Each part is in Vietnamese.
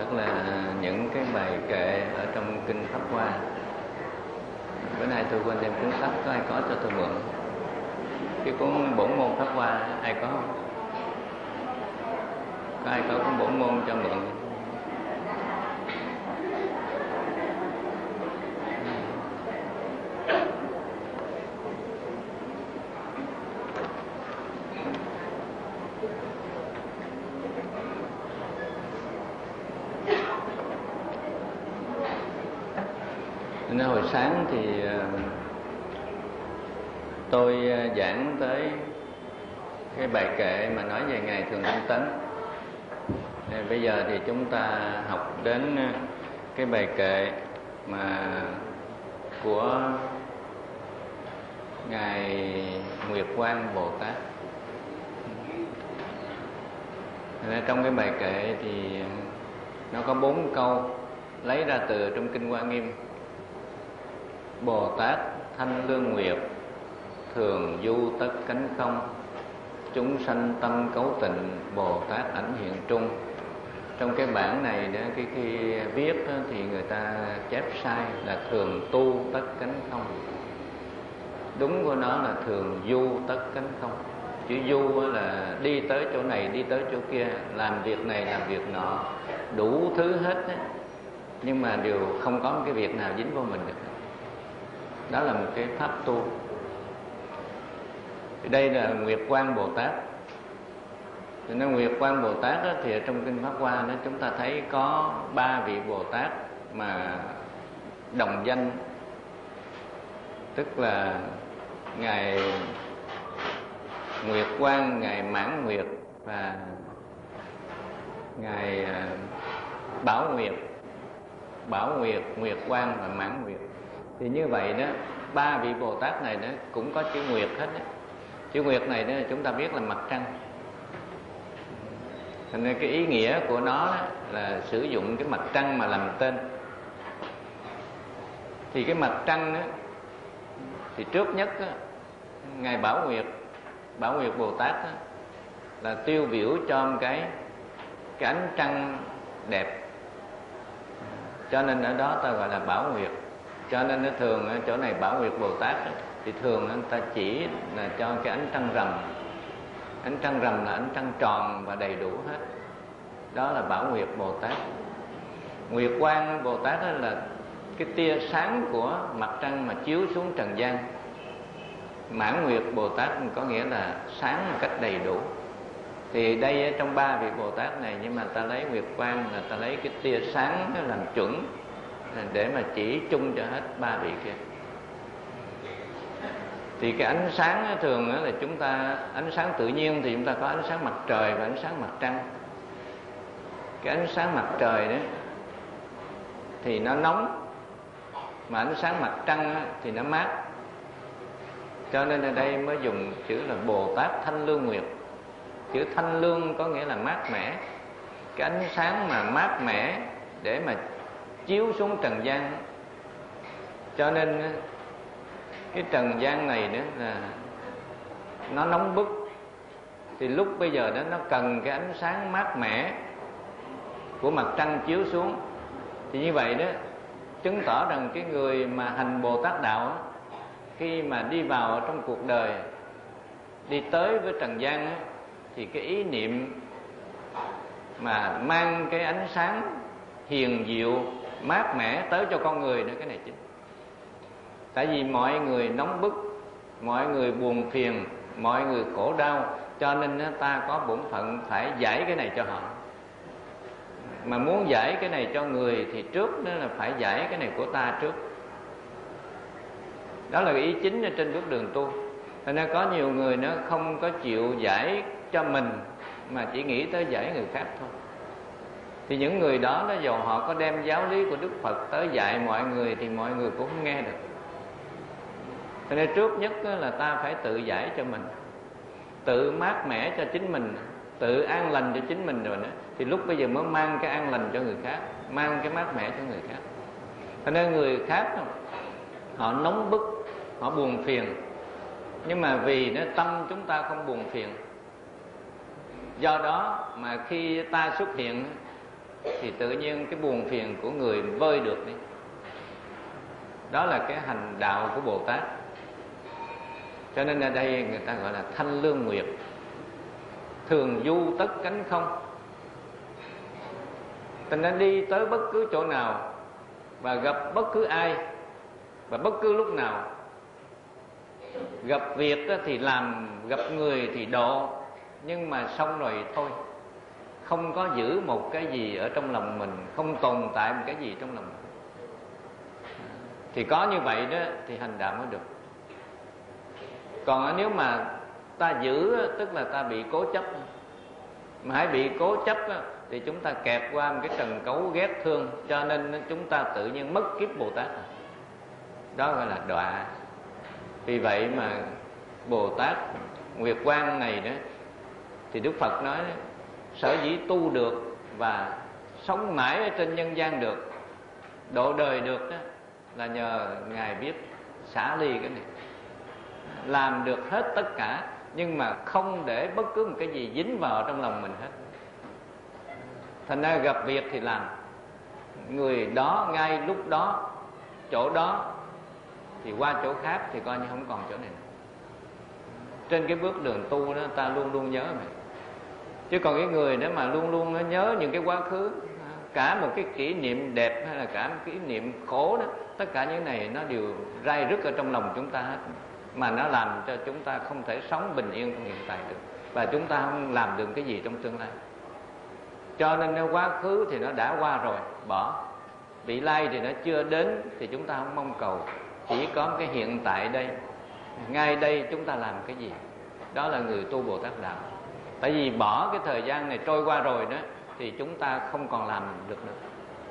tức là những cái bài kệ ở trong kinh Pháp Hoa. Bữa nay tôi quên đem cuốn sách, có ai có cho tôi mượn cái cuốn Bổn môn Pháp Hoa? Ai có không? Có ai có cuốn Bổn môn cho mượn? Nên hồi sáng thì tôi giảng tới cái bài kệ mà nói về Ngài Thường Tinh Tấn. Bây giờ thì chúng ta học đến cái bài kệ mà của Ngài Nguyệt Quang Bồ Tát. Trong cái bài kệ thì nó có 4 câu lấy ra từ trong kinh Hoa Nghiêm. Bồ Tát Thanh Lương Nguyệt, thường du tất cánh không, chúng sanh tâm cấu tịnh, Bồ Tát ảnh hiện trung. Trong cái bản này đó, khi viết đó, thì người ta chép sai là thường tu tất cánh không. Đúng của nó là thường du tất cánh không. Chữ du là đi tới chỗ này, đi tới chỗ kia, làm việc này, làm việc nọ, đủ thứ hết đó. Nhưng mà đều không có một cái việc nào dính vào mình được. Đó là một cái pháp tu. Đây là Nguyệt Quang Bồ Tát. Thì nó Nguyệt Quang Bồ Tát đó, thì ở trong kinh Pháp Hoa đó, chúng ta thấy có 3 vị Bồ Tát mà đồng danh, tức là Ngài Nguyệt Quang, Ngài Mãn Nguyệt và Ngài Bảo Nguyệt. Bảo Nguyệt, Nguyệt Quang và Mãn Nguyệt. Thì như vậy đó, 3 vị Bồ Tát này đó cũng có chữ Nguyệt hết đó. Chữ Nguyệt này đó chúng ta biết là mặt trăng. Thành ra cái ý nghĩa của nó đó là sử dụng cái mặt trăng mà làm tên. Thì cái mặt trăng đó, thì trước nhất đó, Ngài Bảo Nguyệt Bồ Tát đó, là tiêu biểu cho một cái ánh trăng đẹp. Cho nên ở đó ta gọi là Bảo Nguyệt. Cho nên nó thường ở chỗ này Bảo Nguyệt Bồ Tát đó, thì thường người ta chỉ là cho cái ánh trăng rằm. Ánh trăng rằm là ánh trăng tròn và đầy đủ hết. Đó là Bảo Nguyệt Bồ Tát. Nguyệt Quang Bồ Tát đó là cái tia sáng của mặt trăng mà chiếu xuống trần gian. Mãn Nguyệt Bồ Tát có nghĩa là sáng một cách đầy đủ. Thì đây trong 3 vị Bồ Tát này, nhưng mà ta lấy Nguyệt Quang là ta lấy cái tia sáng làm chuẩn để mà chỉ chung cho hết 3 vị kia. Thì cái ánh sáng thường là chúng ta, ánh sáng tự nhiên thì chúng ta có ánh sáng mặt trời và ánh sáng mặt trăng. Cái ánh sáng mặt trời đó thì nó nóng, mà ánh sáng mặt trăng thì nó mát. Cho nên ở đây mới dùng chữ là Bồ Tát Thanh Lương Nguyệt. Chữ thanh lương có nghĩa là mát mẻ. Cái ánh sáng mà mát mẻ để mà chiếu xuống trần gian. Cho nên cái trần gian này nữa là nó nóng bức. Thì lúc bây giờ đó nó cần cái ánh sáng mát mẻ của mặt trăng chiếu xuống. Thì như vậy đó chứng tỏ rằng cái người mà hành Bồ Tát đạo đó, khi mà đi vào trong cuộc đời, đi tới với trần gian đó, thì cái ý niệm mà mang cái ánh sáng hiền diệu mát mẻ tới cho con người nữa, cái này chính. Tại vì mọi người nóng bức, mọi người buồn phiền, mọi người khổ đau, cho nên ta có bổn phận phải giải cái này cho họ. Mà muốn giải cái này cho người thì trước đó là phải giải cái này của ta trước. Đó là cái ý chính ở trên bước đường tu. Thành ra có nhiều người nó không có chịu giải cho mình, mà chỉ nghĩ tới giải người khác thôi. Thì những người đó dầu họ có đem giáo lý của Đức Phật tới dạy mọi người thì mọi người cũng không nghe được. Cho nên trước nhất là ta phải tự giải cho mình, tự mát mẻ cho chính mình, tự an lành cho chính mình rồi nữa, thì lúc bây giờ mới mang cái an lành cho người khác, mang cái mát mẻ cho người khác. Cho nên người khác họ nóng bức, họ buồn phiền, nhưng mà vì tâm chúng ta không buồn phiền, do đó mà khi ta xuất hiện thì tự nhiên cái buồn phiền của người vơi được đi. Đó là cái hành đạo của Bồ Tát. Cho nên ở đây người ta gọi là thanh lương nguyệt, thường du tất cánh không. Thành ra đi tới bất cứ chỗ nào và gặp bất cứ ai và bất cứ lúc nào, gặp việc thì làm, gặp người thì độ, nhưng mà xong rồi thôi, không có giữ một cái gì ở trong lòng mình, không tồn tại một cái gì trong lòng mình. Thì có như vậy đó thì hành đạo mới được. Còn nếu mà ta giữ tức là ta bị cố chấp. Mà hãy bị cố chấp thì chúng ta kẹp qua một cái trần cấu ghét thương, cho nên chúng ta tự nhiên mất kiếp Bồ Tát. Đó gọi là đọa. Vì vậy mà Bồ Tát Nguyệt Quang này đó thì Đức Phật nói sở dĩ tu được và sống mãi ở trên nhân gian được, độ đời được đó, là nhờ Ngài biết xả ly cái này, làm được hết tất cả nhưng mà không để bất cứ một cái gì dính vào trong lòng mình hết. Thành ra gặp việc thì làm, người đó ngay lúc đó, chỗ đó, thì qua chỗ khác thì coi như không còn chỗ này nữa. Trên cái bước đường tu đó ta luôn luôn nhớ vậy. Chứ còn cái người đó mà luôn luôn nó nhớ những cái quá khứ, cả một cái kỷ niệm đẹp hay là cả một kỷ niệm khổ đó, tất cả những này nó đều rai rứt ở trong lòng chúng ta hết, mà nó làm cho chúng ta không thể sống bình yên trong hiện tại được, và chúng ta không làm được cái gì trong tương lai. Cho nên nếu quá khứ thì nó đã qua rồi, bỏ. Vị lai thì nó chưa đến thì chúng ta không mong cầu. Chỉ có cái hiện tại đây, ngay đây chúng ta làm cái gì. Đó là người tu Bồ Tát Đạo. Tại vì bỏ cái thời gian này trôi qua rồi đó thì chúng ta không còn làm được nữa.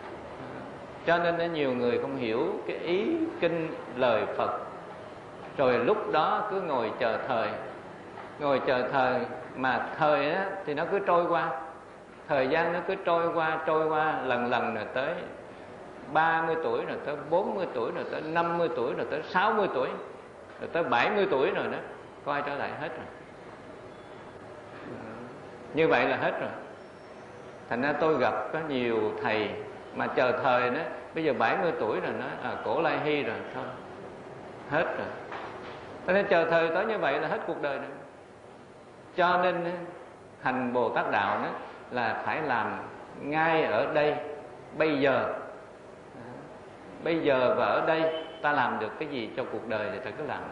Cho nên nhiều người không hiểu cái ý kinh lời Phật, rồi lúc đó cứ ngồi chờ thời. Ngồi chờ thời mà thời á, thì nó cứ trôi qua. Thời gian nó cứ trôi qua lần lần rồi tới 30 tuổi, rồi tới 40 tuổi, rồi tới 50 tuổi, rồi tới 60 tuổi, rồi tới 70 tuổi rồi đó, coi trở lại hết rồi. Như vậy là hết rồi. Thành ra tôi gặp có nhiều thầy mà chờ thời đó, bây giờ 70 tuổi rồi nói cổ lai hy rồi, thôi hết rồi. Cho nên chờ thời tới như vậy là hết cuộc đời rồi. Cho nên hành Bồ Tát Đạo đó là phải làm ngay ở đây, bây giờ. Bây giờ và ở đây ta làm được cái gì cho cuộc đời thì ta cứ làm.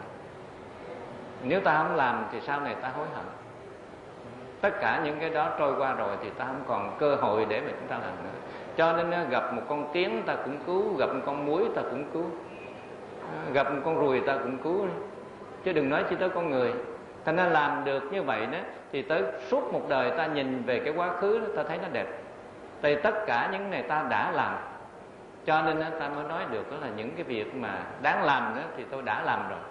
Nếu ta không làm thì sau này ta hối hận. Tất cả những cái đó trôi qua rồi thì ta không còn cơ hội để mà chúng ta làm nữa. Cho nên gặp một con kiến ta cũng cứu, gặp một con muỗi ta cũng cứu, gặp một con ruồi ta cũng cứu, chứ đừng nói chỉ tới con người. Thành ra làm được như vậy đó thì tới suốt một đời ta nhìn về cái quá khứ đó, ta thấy nó đẹp. Tại tất cả những này ta đã làm, cho nên ta mới nói được đó là những cái việc mà đáng làm đó thì tôi đã làm rồi.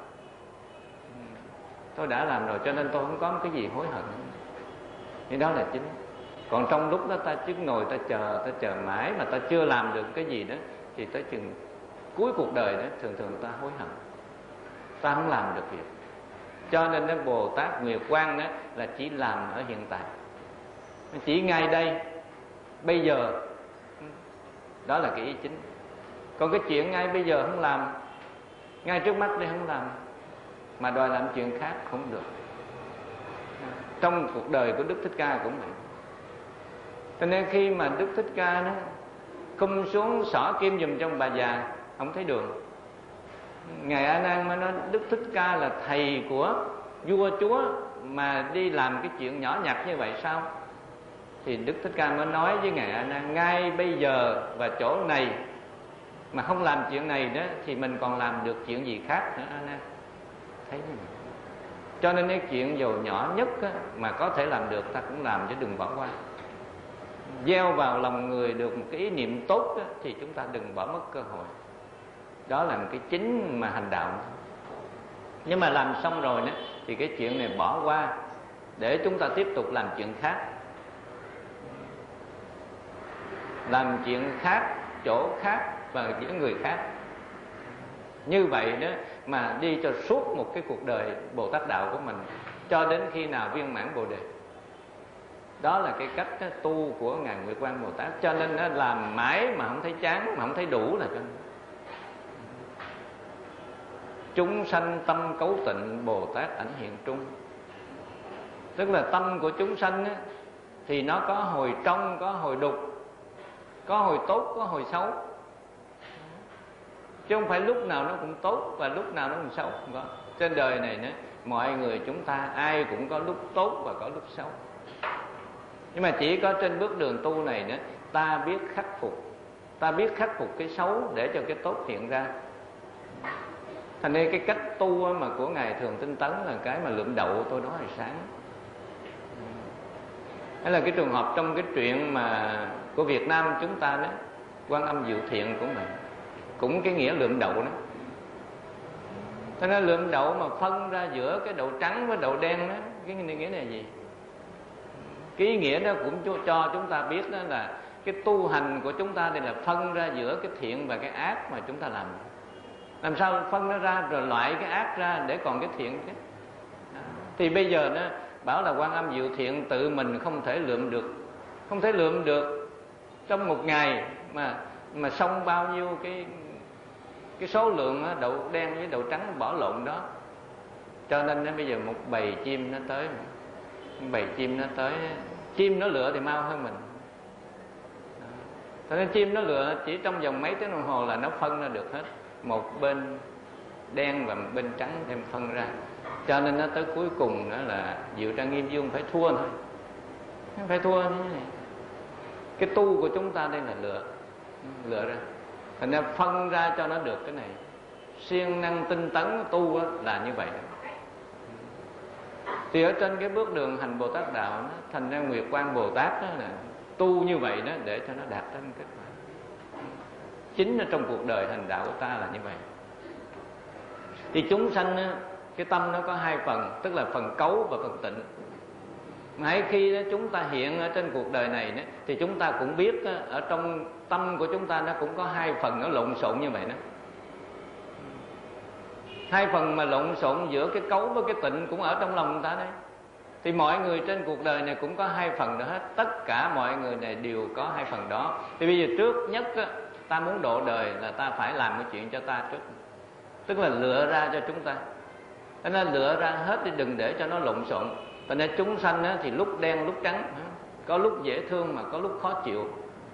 Tôi đã làm rồi cho nên tôi không có một cái gì hối hận. Thì đó là chính. Còn trong lúc đó ta cứ ngồi ta chờ mãi mà ta chưa làm được cái gì đó thì tới chừng cuối cuộc đời đó thường thường ta hối hận, ta không làm được việc. Cho nên cái Bồ Tát Nguyệt Quang đó là chỉ làm ở hiện tại, chỉ ngay đây bây giờ. Đó là cái ý chính. Còn cái chuyện ngay bây giờ không làm, ngay trước mắt đây không làm, mà đòi làm chuyện khác không được. Trong cuộc đời của Đức Thích Ca cũng vậy. Cho nên khi mà Đức Thích Ca nó cung xuống xỏ kim giùm trong bà già, không thấy đường. Ngài A Nan mới nói Đức Thích Ca là thầy của vua chúa mà đi làm cái chuyện nhỏ nhặt như vậy sao? Thì Đức Thích Ca mới nói với Ngài A Nan, ngay bây giờ và chỗ này mà không làm chuyện này đó thì mình còn làm được chuyện gì khác nữa A Nan. Thấy không? Cho nên cái chuyện dầu nhỏ nhất á, mà có thể làm được ta cũng làm chứ đừng bỏ qua. Gieo vào lòng người được một cái ý niệm tốt á, thì chúng ta đừng bỏ mất cơ hội. Đó là một cái chính mà hành đạo. Nhưng mà làm xong rồi đó, thì cái chuyện này bỏ qua để chúng ta tiếp tục làm chuyện khác. Làm chuyện khác, chỗ khác và với người khác. Như vậy đó mà đi cho suốt một cái cuộc đời Bồ Tát Đạo của mình, cho đến khi nào viên mãn Bồ Đề. Đó là cái cách tu của Ngài Nguyệt Quang Bồ Tát. Cho nên nó làm mãi mà không thấy chán, mà không thấy đủ là cho nên. Chúng sanh tâm cấu tịnh, Bồ Tát ảnh hiện trung. Tức là tâm của chúng sanh á, thì nó có hồi trong, có hồi đục, có hồi tốt, có hồi xấu. Chứ không phải lúc nào nó cũng tốt và lúc nào nó cũng xấu, không có. Trên đời này nữa, mọi người chúng ta ai cũng có lúc tốt và có lúc xấu. Nhưng mà chỉ có trên bước đường tu này nữa, ta biết khắc phục. Ta biết khắc phục cái xấu để cho cái tốt hiện ra. Thành nên cái cách tu mà của Ngài Thường Tinh Tấn là cái mà lượm đậu tôi nói hồi sáng. Đó là cái trường hợp trong cái chuyện mà của Việt Nam chúng ta đó, Quan Âm Diệu Thiện của mình, cũng cái nghĩa lượm đậu đó. Thế nên lượm đậu mà phân ra giữa cái đậu trắng với đậu đen đó, cái nghĩa này là gì? Cái ý nghĩa đó cũng cho chúng ta biết đó là cái tu hành của chúng ta đây là phân ra giữa cái thiện và cái ác mà chúng ta làm. Làm sao phân nó ra rồi loại cái ác ra để còn cái thiện chứ. Thì bây giờ nó bảo là Quan Âm Diệu Thiện tự mình không thể lượm được. Không thể lượm được trong một ngày mà xong bao nhiêu cái số lượng đậu đen với đậu trắng bỏ lộn đó. Cho nên bây giờ một bầy chim nó tới, chim nó lựa thì mau hơn mình. Cho nên chim nó lựa chỉ trong vòng mấy tiếng đồng hồ là nó phân ra được hết, một bên đen và một bên trắng đem phân ra. Cho nên nó tới cuối cùng đó là Diệu Trang Nghiêm Dương phải thua thôi, phải thua như thế này. Cái tu của chúng ta đây là lựa ra, thành ra phân ra cho nó được cái này. Siêng năng tinh tấn tu là như vậy. Thì ở trên cái bước đường hành Bồ Tát đạo đó, thành ra Nguyệt Quang Bồ Tát đó là tu như vậy đó để cho nó đạt đến kết quả. Chính ở trong cuộc đời hành đạo của ta là như vậy. Thì chúng sanh đó, cái tâm nó có hai phần, tức là phần cấu và phần tịnh. Ngay khi đó, chúng ta hiện ở trên cuộc đời này đó, thì chúng ta cũng biết đó, ở trong tâm của chúng ta nó cũng có hai phần nó lộn xộn như vậy đó. Hai phần mà lộn xộn giữa cái cấu với cái tịnh cũng ở trong lòng người ta đấy. Thì mọi người trên cuộc đời này cũng có hai phần đó hết. Tất cả mọi người này đều có hai phần đó. Thì bây giờ trước nhất á, ta muốn độ đời là ta phải làm cái chuyện cho ta trước. Tức là lựa ra cho chúng ta. Cho nên lựa ra hết đi, đừng để cho nó lộn xộn. Cho nên chúng sanh á, thì lúc đen lúc trắng, có lúc dễ thương mà có lúc khó chịu.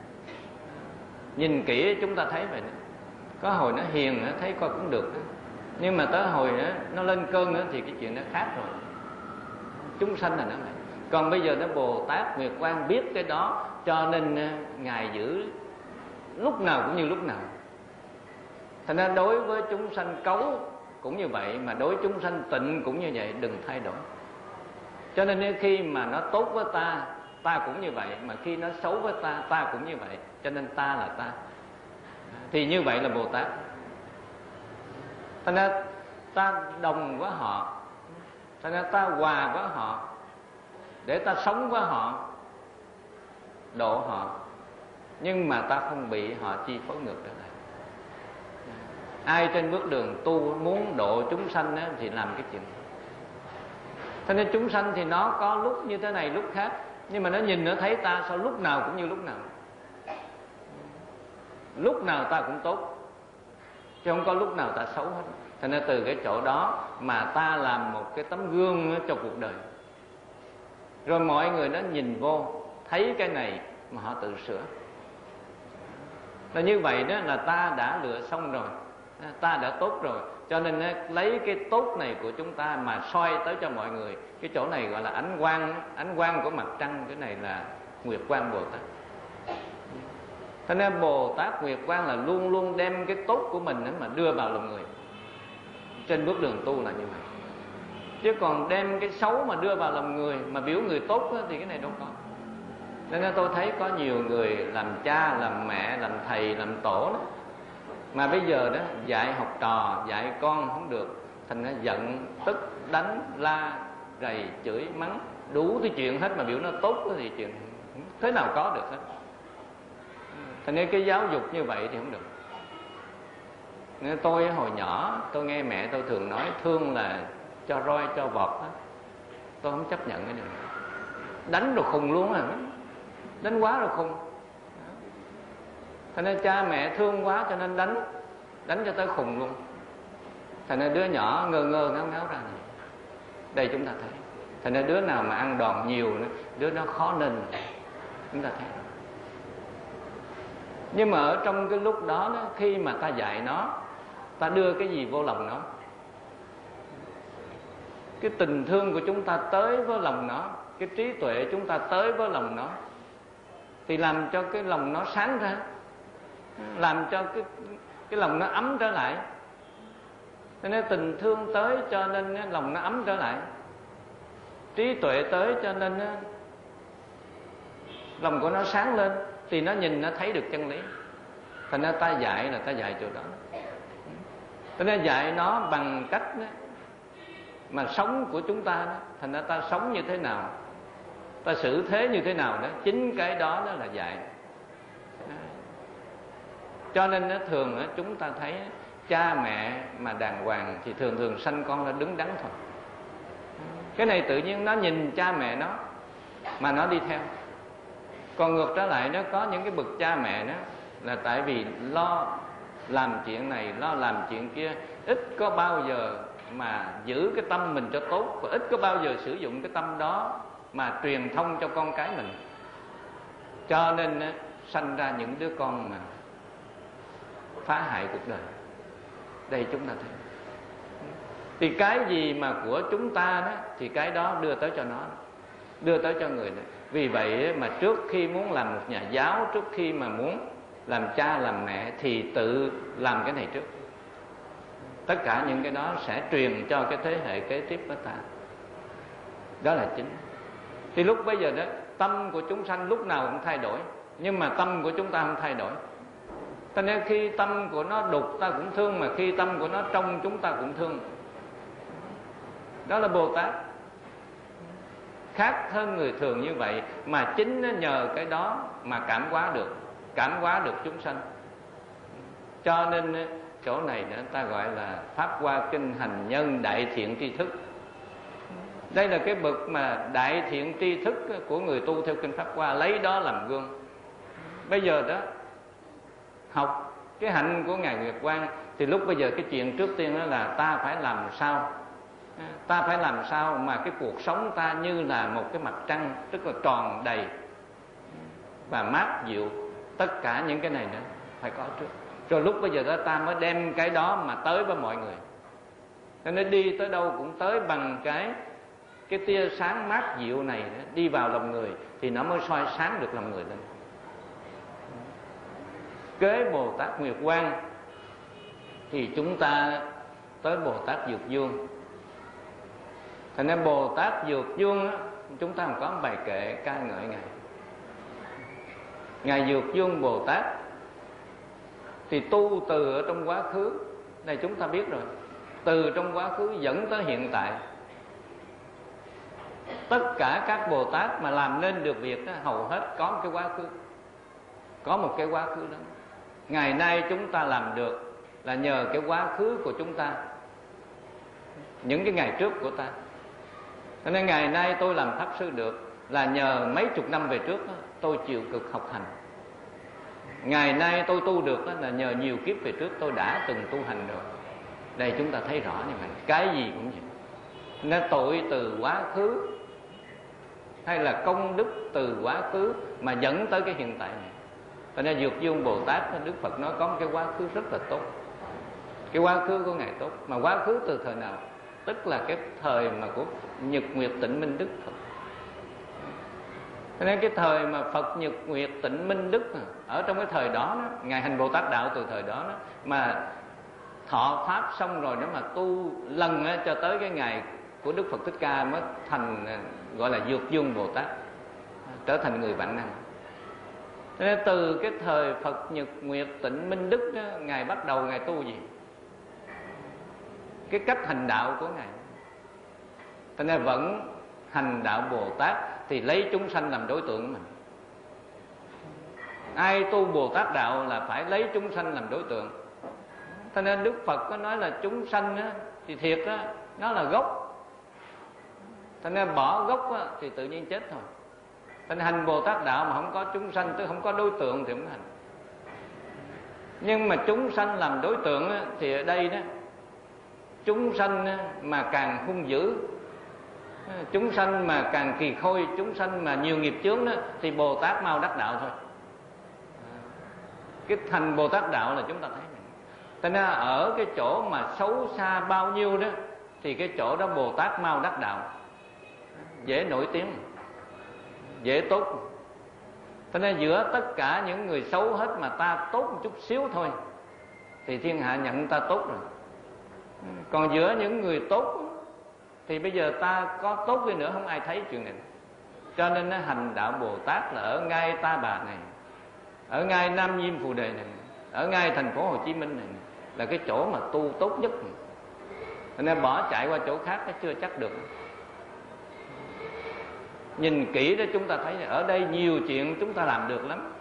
Nhìn kỹ chúng ta thấy vậy đó. Có hồi nó hiền thấy coi cũng được đó. Nhưng mà tới hồi nó lên cơn nữa thì cái chuyện nó khác rồi. Chúng sanh là nó vậy. Còn bây giờ nó Bồ Tát Nguyệt Quang biết cái đó, cho nên Ngài giữ lúc nào cũng như lúc nào. Thành ra đối với chúng sanh cấu cũng như vậy, mà đối chúng sanh tịnh cũng như vậy, đừng thay đổi. Cho nên khi mà nó tốt với ta, ta cũng như vậy. Mà khi nó xấu với ta, ta cũng như vậy. Cho nên ta là ta. Thì như vậy là Bồ Tát. Thành ra ta đồng với họ, thành ra ta hòa với họ, để ta sống với họ, độ họ. Nhưng mà ta không bị họ chi phối ngược trở lại. Ai trên bước đường tu muốn độ chúng sanh á, thì làm cái chuyện này. Thế nên chúng sanh thì nó có lúc như thế này lúc khác, nhưng mà nó nhìn nó thấy ta sao lúc nào cũng như lúc nào. Lúc nào ta cũng tốt, chứ không có lúc nào ta xấu hết. Thành ra từ cái chỗ đó mà ta làm một cái tấm gương cho cuộc đời. Rồi mọi người nó nhìn vô, thấy cái này mà họ tự sửa. Là như vậy đó là ta đã lựa xong rồi, ta đã tốt rồi. Cho nên lấy cái tốt này của chúng ta mà soi tới cho mọi người. Cái chỗ này gọi là ánh quang của mặt trăng. Cái này là Nguyệt Quang Bồ Tát. Thế nên Bồ Tát Nguyệt Quang là luôn luôn đem cái tốt của mình mà đưa vào lòng người. Trên bước đường tu là như vậy. Chứ còn đem cái xấu mà đưa vào lòng người, mà biểu người tốt đó, thì cái này đâu có. Nên tôi thấy có nhiều người làm cha, làm mẹ, làm thầy, làm tổ đó, mà bây giờ đó dạy học trò, dạy con không được, thành ra giận, tức, đánh, la, rầy, chửi, mắng, đủ cái chuyện hết. Mà biểu nó tốt đó thì chuyện thế nào có được hết. Thành nên cái giáo dục như vậy thì không được. Nên tôi hồi nhỏ tôi nghe mẹ tôi thường nói thương là cho roi cho vọt đó. Tôi không chấp nhận cái điều này. đánh rồi khùng luôn à, đánh quá rồi khùng. Thành nên cha mẹ thương quá cho nên đánh cho tới khùng luôn. Thành nên đứa nhỏ ngơ ngơ ngáo ngáo ra này. Đây chúng ta thấy. Thành nên đứa nào mà ăn đòn nhiều nữa, đứa đó khó nên. Chúng ta thấy. Nhưng mà ở trong cái lúc đó, khi mà ta dạy nó, ta đưa cái gì vô lòng nó, cái tình thương của chúng ta tới với lòng nó, cái trí tuệ chúng ta tới với lòng nó, thì làm cho cái lòng nó sáng ra, làm cho cái lòng nó ấm trở lại. Cho nên tình thương tới cho nên lòng nó ấm trở lại, trí tuệ tới cho nên lòng của nó sáng lên, thì nó nhìn nó thấy được chân lý. Thành ra ta dạy là ta dạy chỗ đó. Cho nên dạy nó bằng cách mà sống của chúng ta đó. Thành ra ta sống như thế nào, ta xử thế như thế nào đó, chính cái đó là dạy. Cho nên thường chúng ta thấy cha mẹ mà đàng hoàng thì thường sanh con là đứng đắn thôi. Cái này tự nhiên nó nhìn cha mẹ nó mà nó đi theo. Còn ngược trở lại, nó có những cái bậc cha mẹ đó là tại vì lo làm chuyện này, lo làm chuyện kia, ít có bao giờ mà giữ cái tâm mình cho tốt, và ít có bao giờ sử dụng cái tâm đó mà truyền thông cho con cái mình. Cho nên sanh ra những đứa con mà phá hại cuộc đời. Đây chúng ta thấy. Thì cái gì mà của chúng ta đó, thì cái đó đưa tới cho nó, đưa tới cho người đó. Vì vậy mà trước khi muốn làm một nhà giáo, trước khi mà muốn làm cha làm mẹ, thì tự làm cái này trước. Tất cả những cái đó sẽ truyền cho cái thế hệ kế tiếp của ta. Đó là chính. Thì lúc bây giờ đó, tâm của chúng sanh lúc nào cũng thay đổi, nhưng mà tâm của chúng ta không thay đổi. Cho nên khi tâm của nó đục ta cũng thương, mà khi tâm của nó trong chúng ta cũng thương. Đó là Bồ Tát. Khác hơn người thường như vậy, mà chính nó nhờ cái đó mà cảm hóa được chúng sanh. Cho nên chỗ này nữa ta gọi là Pháp Hoa Kinh hành nhân đại thiện tri thức. Đây là cái bậc mà đại thiện tri thức của người tu theo Kinh Pháp Hoa, lấy đó làm gương. Bây giờ đó học cái hạnh của Ngài Nguyệt Quang, thì lúc bây giờ cái chuyện trước tiên đó là ta phải làm sao mà cái cuộc sống ta như là một cái mặt trăng, tức là tròn đầy và mát dịu. Tất cả những cái này nữa phải có trước, rồi lúc bây giờ đó ta mới đem cái đó mà tới với mọi người. Cho nên đi tới đâu cũng tới bằng cái tia sáng mát dịu này đó, đi vào lòng người thì nó mới soi sáng được lòng người lên. Kế Bồ Tát Nguyệt Quang thì chúng ta tới Bồ Tát Dược Dương. Thành nên Bồ Tát Dược Dương á, chúng ta còn có bài kệ ca ngợi Ngài. Ngài Dược Dương Bồ Tát thì tu từ ở trong quá khứ, này chúng ta biết rồi, từ trong quá khứ dẫn tới hiện tại. Tất cả các Bồ Tát mà làm nên được việc đó, hầu hết có một cái quá khứ, có một cái quá khứ đó. Ngày nay chúng ta làm được là nhờ cái quá khứ của chúng ta, những cái ngày trước của ta. Cho nên ngày nay tôi làm Pháp Sư được là nhờ mấy chục năm về trước đó, tôi chịu cực học hành. Ngày nay tôi tu được đó là nhờ nhiều kiếp về trước tôi đã từng tu hành rồi. Đây chúng ta thấy rõ như vậy, cái gì cũng vậy. Nên tội từ quá khứ hay là công đức từ quá khứ mà dẫn tới cái hiện tại này. Cho nên Dược Dương Bồ Tát, Đức Phật nói có một cái quá khứ rất là tốt. Cái quá khứ của Ngài tốt. Mà quá khứ từ thời nào? Tức là cái thời mà của Nhật Nguyệt Tịnh Minh Đức Phật. Cho nên cái thời mà Phật Nhật Nguyệt Tịnh Minh Đức, ở trong cái thời đó, Ngài hành Bồ Tát Đạo từ thời đó, mà thọ Pháp xong rồi đó mà tu lần cho tới cái ngày của Đức Phật Thích Ca mới thành gọi là Dược Dương Bồ Tát, trở thành người vạn năng. Cho nên từ cái thời Phật Nhật Nguyệt Tịnh Minh Đức đó, Ngài bắt đầu Ngài tu gì? Cái cách hành đạo của Ngài. Cho nên vẫn hành đạo Bồ Tát thì lấy chúng sanh làm đối tượng của mình. Ai tu Bồ Tát Đạo là phải lấy chúng sanh làm đối tượng. Cho nên Đức Phật có nói là chúng sanh á, thì thiệt á, nó là gốc. Cho nên bỏ gốc á, thì tự nhiên chết thôi. Thành hành Bồ Tát đạo mà không có chúng sanh, tức không có đối tượng thì không hành. Nhưng mà chúng sanh làm đối tượng á, thì ở đây đó, chúng sanh á, mà càng hung dữ, chúng sanh mà càng kỳ khôi, chúng sanh mà nhiều nghiệp chướng đó, thì Bồ Tát mau đắc đạo thôi. Cái thành Bồ Tát đạo là chúng ta thấy này. Thế nên ở cái chỗ mà xấu xa bao nhiêu đó, thì cái chỗ đó Bồ Tát mau đắc đạo, dễ nổi tiếng, dễ tốt. Thế nên giữa tất cả những người xấu hết mà ta tốt một chút xíu thôi thì thiên hạ nhận ta tốt rồi. Còn giữa những người tốt thì bây giờ ta có tốt đi nữa không ai thấy chuyện này. Cho nên nó hành đạo Bồ Tát là ở ngay Ta Bà này, ở ngay Nam Diêm Phù Đề này, ở ngay thành phố Hồ Chí Minh này, là cái chỗ mà tu tốt nhất. Nên bỏ chạy qua chỗ khác nó chưa chắc được. Nhìn kỹ đó chúng ta thấy ở đây nhiều chuyện chúng ta làm được lắm.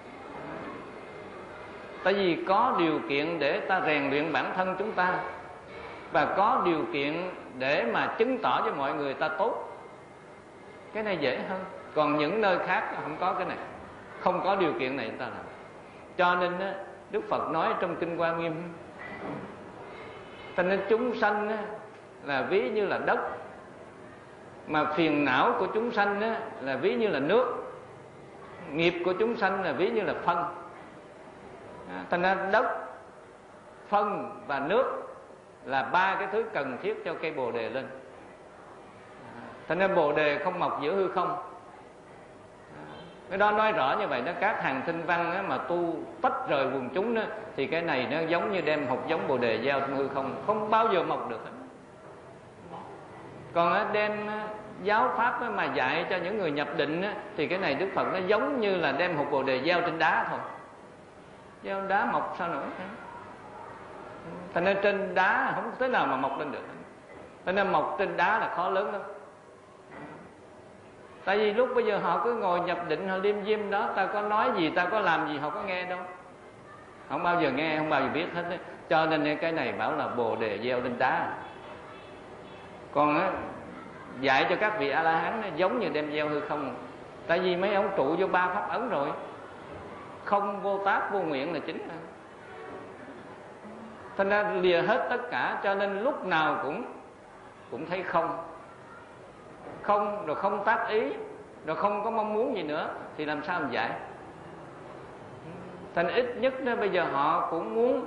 Tại vì có điều kiện để ta rèn luyện bản thân chúng ta, và có điều kiện để mà chứng tỏ cho mọi người ta tốt. Cái này dễ hơn. Còn những nơi khác không có cái này, không có điều kiện này người ta làm. Cho nên Đức Phật nói trong Kinh Hoa Nghiêm, cho nên chúng sanh là ví như là đất, mà phiền não của chúng sanh là ví như là nước, nghiệp của chúng sanh là ví như là phân. Thành ra đất, phân và nước là ba cái thứ cần thiết cho cây Bồ Đề lên. Thành ra Bồ Đề không mọc giữa hư không. Cái đó nói rõ như vậy đó. Các hàng tinh văn mà tu tách rời quần chúng đó, thì cái này nó giống như đem hột giống Bồ Đề gieo trong hư không, không bao giờ mọc được hết. Còn đem giáo pháp mà dạy cho những người nhập định thì cái này Đức Phật nó giống như là đem hột Bồ Đề gieo trên đá thôi. Gieo đá mọc sao nổi. Thành ra trên đá không thế nào mà mọc lên được. Thành ra mọc trên đá là khó lớn lắm. Tại vì lúc bây giờ họ cứ ngồi nhập định, họ liêm diêm đó, ta có nói gì, ta có làm gì họ có nghe đâu. Không bao giờ nghe, không bao giờ biết hết đấy. Cho nên cái này bảo là Bồ Đề gieo lên đá. Còn dạy cho các vị A-la-hán giống như đem gieo hư không. Tại vì mấy ông trụ vô ba pháp ấn rồi. Không, vô tác, vô nguyện là chính. Thành ra lìa hết tất cả, cho nên lúc nào cũng thấy không. Không, rồi không tác ý, rồi không có mong muốn gì nữa, thì làm sao mà dạy. Thành ít nhất đó, bây giờ họ cũng muốn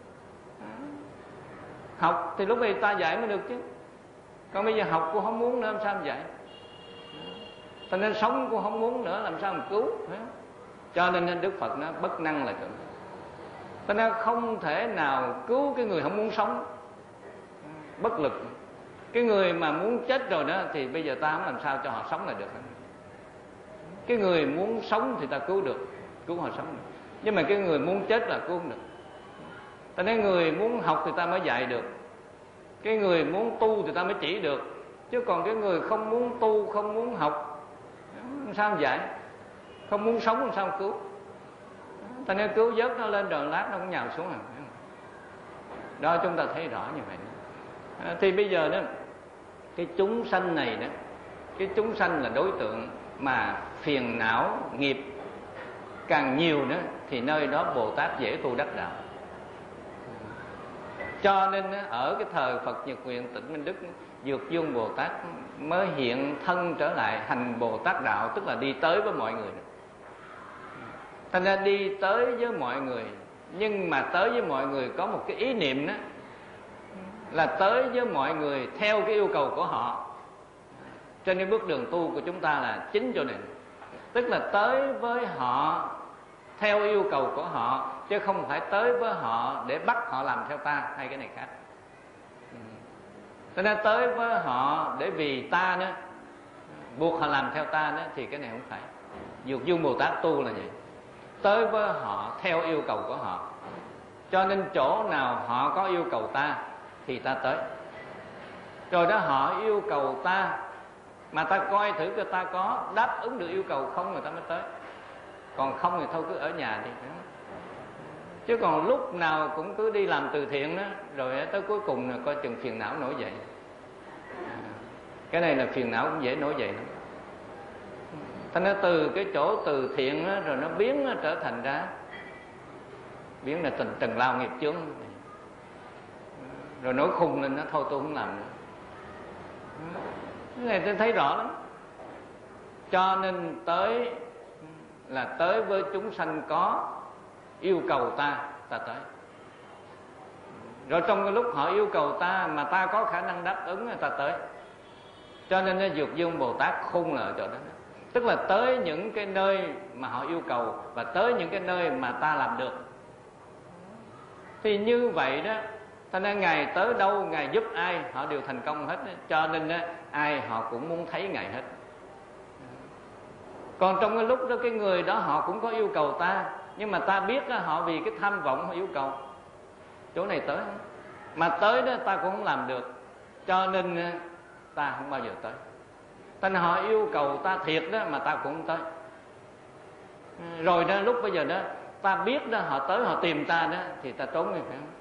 học, thì lúc bây giờ ta dạy mới được chứ. Còn bây giờ học cũng không muốn nữa, làm sao mà dạy. Thành nên sống cũng không muốn nữa, làm sao mà cứu. Cho nên Đức Phật nó bất năng là chuyện. Cho nên không thể nào cứu cái người không muốn sống, bất lực. Cái người mà muốn chết rồi đó thì bây giờ ta không làm sao cho họ sống là được. Cái người muốn sống thì ta cứu được, cứu họ sống được. Nhưng mà cái người muốn chết là cứu không được. Cho nên người muốn học thì ta mới dạy được, cái người muốn tu thì ta mới chỉ được. Chứ còn cái người không muốn tu, không muốn học, sao mà dạy. Không muốn sống làm sao mà cứu. Ta nên cứu vớt nó lên rồi lát nó cũng nhào xuống. Đó chúng ta thấy rõ như vậy. Thì bây giờ đó, cái chúng sanh này đó, cái chúng sanh là đối tượng mà phiền não nghiệp càng nhiều nữa, thì nơi đó Bồ Tát dễ tu đắc đạo. Cho nên ở cái thời Phật Nhật Nguyện Tịnh Minh Đức, Dược Dương Bồ Tát mới hiện thân trở lại hành Bồ Tát đạo, tức là đi tới với mọi người. Thành ra đi tới với mọi người, nhưng mà tới với mọi người có một cái ý niệm đó, là tới với mọi người theo cái yêu cầu của họ. Trên cái bước đường tu của chúng ta là chính chỗ này. Tức là tới với họ theo yêu cầu của họ, chứ không phải tới với họ để bắt họ làm theo ta, hay cái này khác. Cho nên tới với họ để vì ta nữa, buộc họ làm theo ta nữa, thì cái này không phải. Dược Dương Bồ Tát tu là vậy. Tới với họ theo yêu cầu của họ. Cho nên chỗ nào họ có yêu cầu ta thì ta tới. Rồi đó họ yêu cầu ta, mà ta coi thử cái ta có đáp ứng được yêu cầu không, người ta mới tới. Còn không thì thôi cứ ở nhà đi. Chứ còn lúc nào cũng cứ đi làm từ thiện đó, rồi tới cuối cùng là coi chừng phiền não nổi dậy. Cái này là phiền não cũng dễ nổi dậy lắm. Thành ra từ cái chỗ từ thiện đó, rồi nó biến nó trở thành ra, biến là trần lao nghiệp chướng, rồi nổi khùng lên, nó thôi tôi không làm nữa. Cái này tôi thấy rõ lắm. Cho nên tới là tới với chúng sanh có yêu cầu ta tới. Rồi trong cái lúc họ yêu cầu ta mà ta có khả năng đáp ứng là ta tới. Cho nên nó Dược Dương Bồ Tát khôn là ở chỗ đó. Tức là tới những cái nơi mà họ yêu cầu và tới những cái nơi mà ta làm được. Thì như vậy đó, thành ra Ngài tới đâu, Ngài giúp ai, họ đều thành công hết. Cho nên đó, ai họ cũng muốn thấy Ngài hết. Còn trong cái lúc đó cái người đó họ cũng có yêu cầu ta, nhưng mà ta biết đó, họ vì cái tham vọng họ yêu cầu chỗ này tới, mà tới đó ta cũng không làm được, cho nên ta không bao giờ tới. Thành họ yêu cầu ta thiệt đó mà ta cũng không tới. Rồi đó lúc bây giờ đó ta biết đó họ tới, họ tìm ta đó thì ta trốn đi, phải không?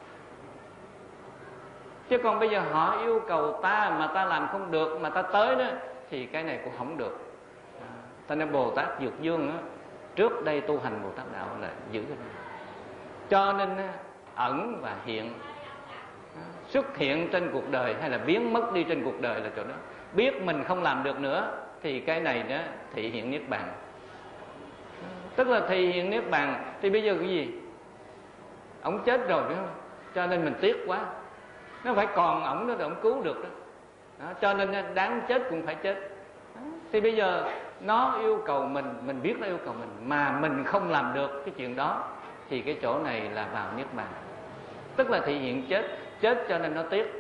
Chứ còn bây giờ họ yêu cầu ta mà ta làm không được, mà ta tới đó thì cái này cũng không được. Cho nên Bồ Tát Dược Dương đó, trước đây tu hành Bồ Tát Đạo là giữ cái này. Cho nên ẩn và hiện, xuất hiện trên cuộc đời hay là biến mất đi trên cuộc đời là chỗ đó. Biết mình không làm được nữa thì cái này đó thị hiện Niết Bàn. Tức là thị hiện Niết Bàn thì bây giờ cái gì? Ông chết rồi phải không? Cho nên mình tiếc quá. Nó phải còn ổng đó để ổng cứu được đó. Cho nên đáng chết cũng phải chết. Thì bây giờ nó yêu cầu mình biết nó yêu cầu mình, mà mình không làm được cái chuyện đó thì cái chỗ này là vào Niết Bàn. Tức là thị hiện chết cho nên nó tiếc.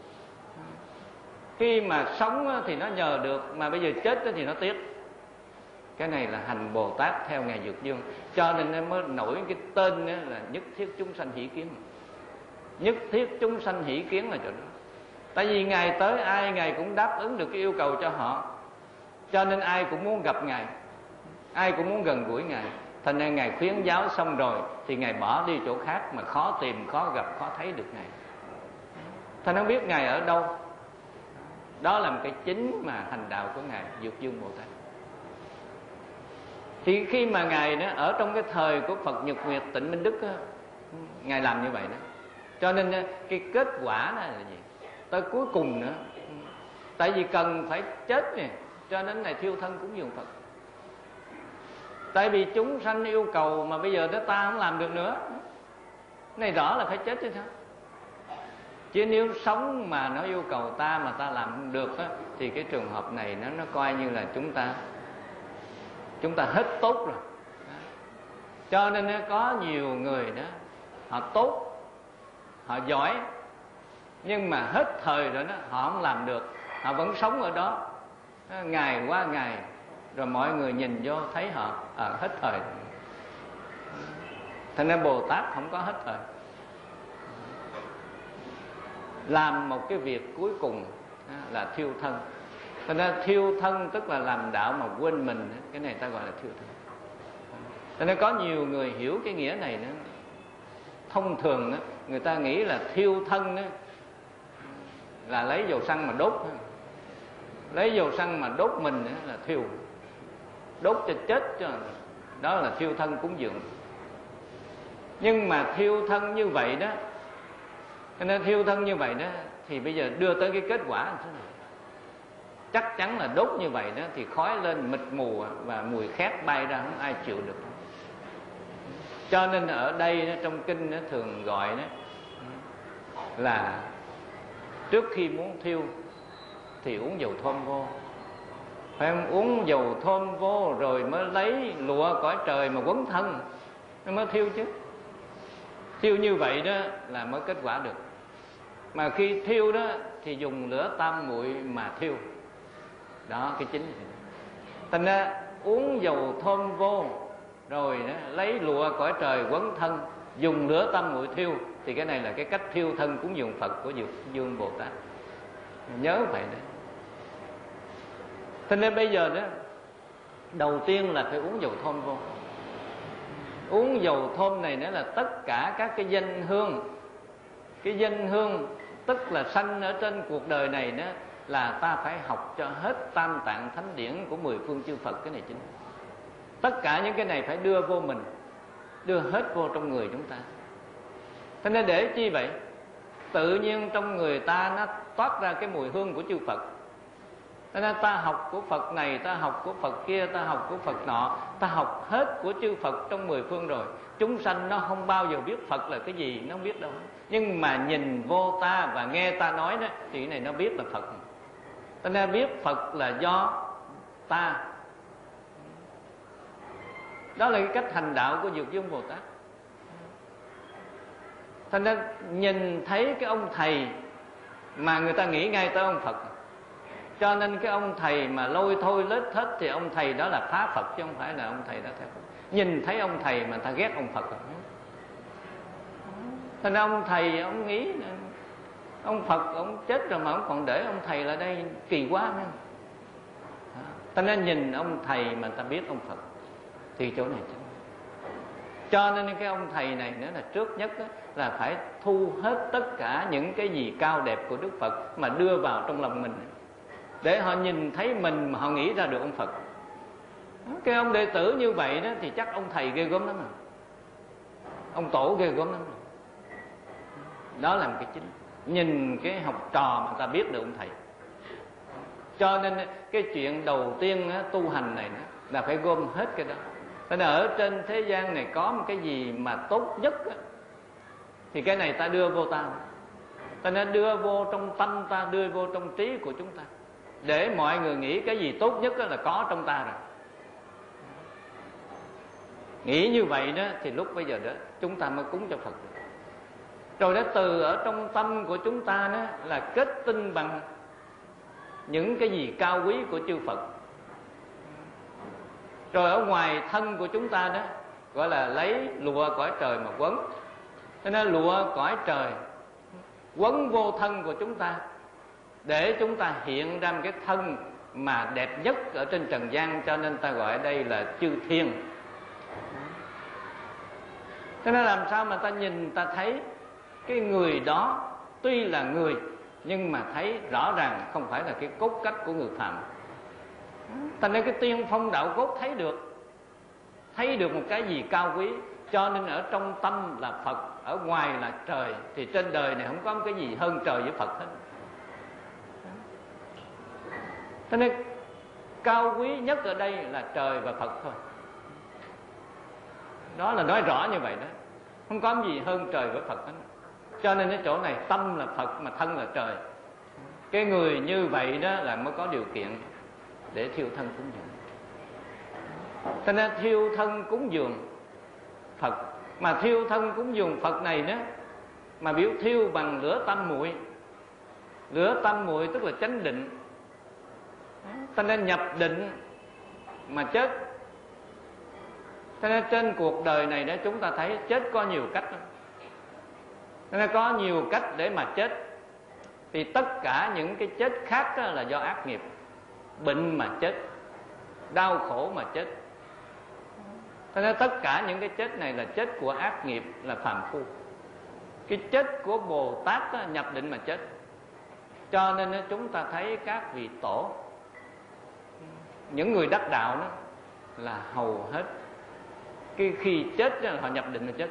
Khi mà sống thì nó nhờ được, mà bây giờ chết thì nó tiếc. Cái này là hành Bồ Tát theo Ngài Dược Dương. Cho nên nó mới nổi cái tên là nhất thiết chúng sanh hỷ kiến. Nhất thiết chúng sanh hỷ kiến là chỗ đó. Tại vì Ngài tới ai Ngài cũng đáp ứng được cái yêu cầu cho họ. Cho nên ai cũng muốn gặp Ngài, ai cũng muốn gần gũi Ngài. Thành ra Ngài khuyến giáo xong rồi thì Ngài bỏ đi chỗ khác mà khó tìm, khó gặp, khó thấy được Ngài. Thành ra biết Ngài ở đâu. Đó là một cái chính mà hành đạo của Ngài Dược Dương Bồ Tát. Thì khi mà Ngài đó, ở trong cái thời của Phật Nhật Nguyệt Tịnh Minh Đức đó, Ngài làm như vậy đó. Cho nên cái kết quả này là gì? Tới cuối cùng nữa, tại vì cần phải chết nè, cho nên này thiêu thân cúng dường Phật. Tại vì chúng sanh yêu cầu mà bây giờ đó ta không làm được nữa, này rõ là phải chết chứ sao? Chứ nếu sống mà nó yêu cầu ta mà ta làm không được á, thì cái trường hợp này nó coi như là chúng ta hết tốt rồi. Cho nên có nhiều người đó họ tốt, họ giỏi, nhưng mà hết thời rồi đó họ không làm được, họ vẫn sống ở đó ngày qua ngày, rồi mọi người nhìn vô thấy họ hết thời. Thành ra Bồ Tát không có hết thời. Làm một cái việc cuối cùng là thiêu thân. Thành ra thiêu thân tức là làm đạo mà quên mình, cái này ta gọi là thiêu thân. Thành ra có nhiều người hiểu cái nghĩa này nữa. Thông thường đó, người ta nghĩ là thiêu thân đó, là lấy dầu xăng mà đốt. Lấy dầu xăng mà đốt mình đó là thiêu. Đốt cho chết cho, đó là thiêu thân cúng dường. Nhưng mà thiêu thân như vậy đó, nên thiêu thân như vậy đó, thì bây giờ đưa tới cái kết quả như thế nào? Chắc chắn là đốt như vậy đó thì khói lên mịt mù và mùi khét bay ra, không ai chịu được. Cho nên ở đây đó, trong kinh nó thường gọi đó là trước khi muốn thiêu thì uống dầu thơm vô. Phải không? Uống dầu thơm vô rồi mới lấy lụa cõi trời mà quấn thân nó mới thiêu chứ. Thiêu như vậy đó là mới kết quả được. Mà khi thiêu đó thì dùng lửa tam muội mà thiêu. Đó cái chính. Thành ra uống dầu thơm vô rồi đó, lấy lụa cõi trời quấn thân, dùng lửa tam muội thiêu, thì cái này là cái cách thiêu thân cúng dường Phật của Dược Dương Bồ Tát. Nhớ vậy đó. Thế nên bây giờ đó, đầu tiên là phải uống dầu thơm vô. Uống dầu thơm này nữa là tất cả các cái danh hương. Cái danh hương tức là sanh ở trên cuộc đời này đó, là ta phải học cho hết tam tạng thánh điển của 10 phương chư Phật. Cái này chính, tất cả những cái này phải đưa vô mình, đưa hết vô trong người chúng ta. Thế nên để chi vậy? Tự nhiên trong người ta nó toát ra cái mùi hương của chư Phật. Thế nên ta học của Phật này, ta học của Phật kia, ta học của Phật nọ, ta học hết của chư Phật trong 10 phương rồi. Chúng sanh nó không bao giờ biết Phật là cái gì, nó không biết đâu. Nhưng mà nhìn vô ta và nghe ta nói đó, thì cái này nó biết là Phật. Thế nên biết Phật là do ta. Đó là cái cách hành đạo của Dược Dương Bồ Tát. Thế nên nhìn thấy cái ông thầy mà người ta nghĩ ngay tới ông Phật. Cho nên cái ông thầy mà lôi thôi lết thết thì ông thầy đó là phá Phật, chứ không phải là ông thầy đó theo Phật. Nhìn thấy ông thầy mà ta ghét ông Phật rồi. Thế nên ông thầy ông nghĩ ông Phật ông chết rồi mà ông còn để ông thầy lại đây, kỳ quá nữa. Ta nên nhìn ông thầy mà ta biết ông Phật thì chỗ này chính. Cho nên cái ông thầy này nữa là trước nhất là phải thu hết tất cả những cái gì cao đẹp của Đức Phật mà đưa vào trong lòng mình, để họ nhìn thấy mình mà họ nghĩ ra được ông Phật. Cái ông đệ tử như vậy đó thì chắc ông thầy ghê gớm lắm, ông tổ ghê gớm lắm. Đó là một cái chính. Nhìn cái học trò mà ta biết được ông thầy. Cho nên cái chuyện đầu tiên tu hành này là phải gom hết cái đó. Thế nên ở trên thế gian này có một cái gì mà tốt nhất thì cái này ta đưa vô ta. Ta nên đưa vô trong tâm ta, đưa vô trong trí của chúng ta, để mọi người nghĩ cái gì tốt nhất là có trong ta rồi. Nghĩ như vậy đó thì lúc bây giờ đó chúng ta mới cúng cho Phật được. Rồi đó từ ở trong tâm của chúng ta đó là kết tinh bằng những cái gì cao quý của chư Phật. Rồi ở ngoài thân của chúng ta đó gọi là lấy lụa cõi trời mà quấn. Cho nên lụa cõi trời quấn vô thân của chúng ta, để chúng ta hiện ra một cái thân mà đẹp nhất ở trên trần gian. Cho nên ta gọi ở đây là chư thiên. Cho nên làm sao mà ta nhìn ta thấy cái người đó tuy là người, nhưng mà thấy rõ ràng không phải là cái cốt cách của người phàm. Thành nên cái tiên phong đạo cốt thấy được một cái gì cao quý. Cho nên ở trong tâm là Phật, ở ngoài là trời. Thì trên đời này không có một cái gì hơn trời với Phật hết. Cho nên cao quý nhất ở đây là trời và Phật thôi. Đó là nói rõ như vậy đó. Không có gì hơn trời với Phật hết. Cho nên cái chỗ này tâm là Phật mà thân là trời. Cái người như vậy đó là mới có điều kiện để thiêu thân cúng dường. Cho nên thiêu thân cúng dường Phật. Mà thiêu thân cúng dường Phật này đó, mà biểu thiêu bằng lửa tam muội. Lửa tam muội tức là chánh định. Cho nên nhập định mà chết. Cho nên trên cuộc đời này đó chúng ta thấy chết có nhiều cách lắm. Cho nên có nhiều cách để mà chết. Thì tất cả những cái chết khác đó là do ác nghiệp. Bệnh mà chết, đau khổ mà chết. Cho nên tất cả những cái chết này là chết của ác nghiệp, là phàm phu. Cái chết của Bồ Tát đó, nhập định mà chết. Cho nên chúng ta thấy các vị tổ, những người đắc đạo đó là hầu hết khi chết đó, họ nhập định mà chết.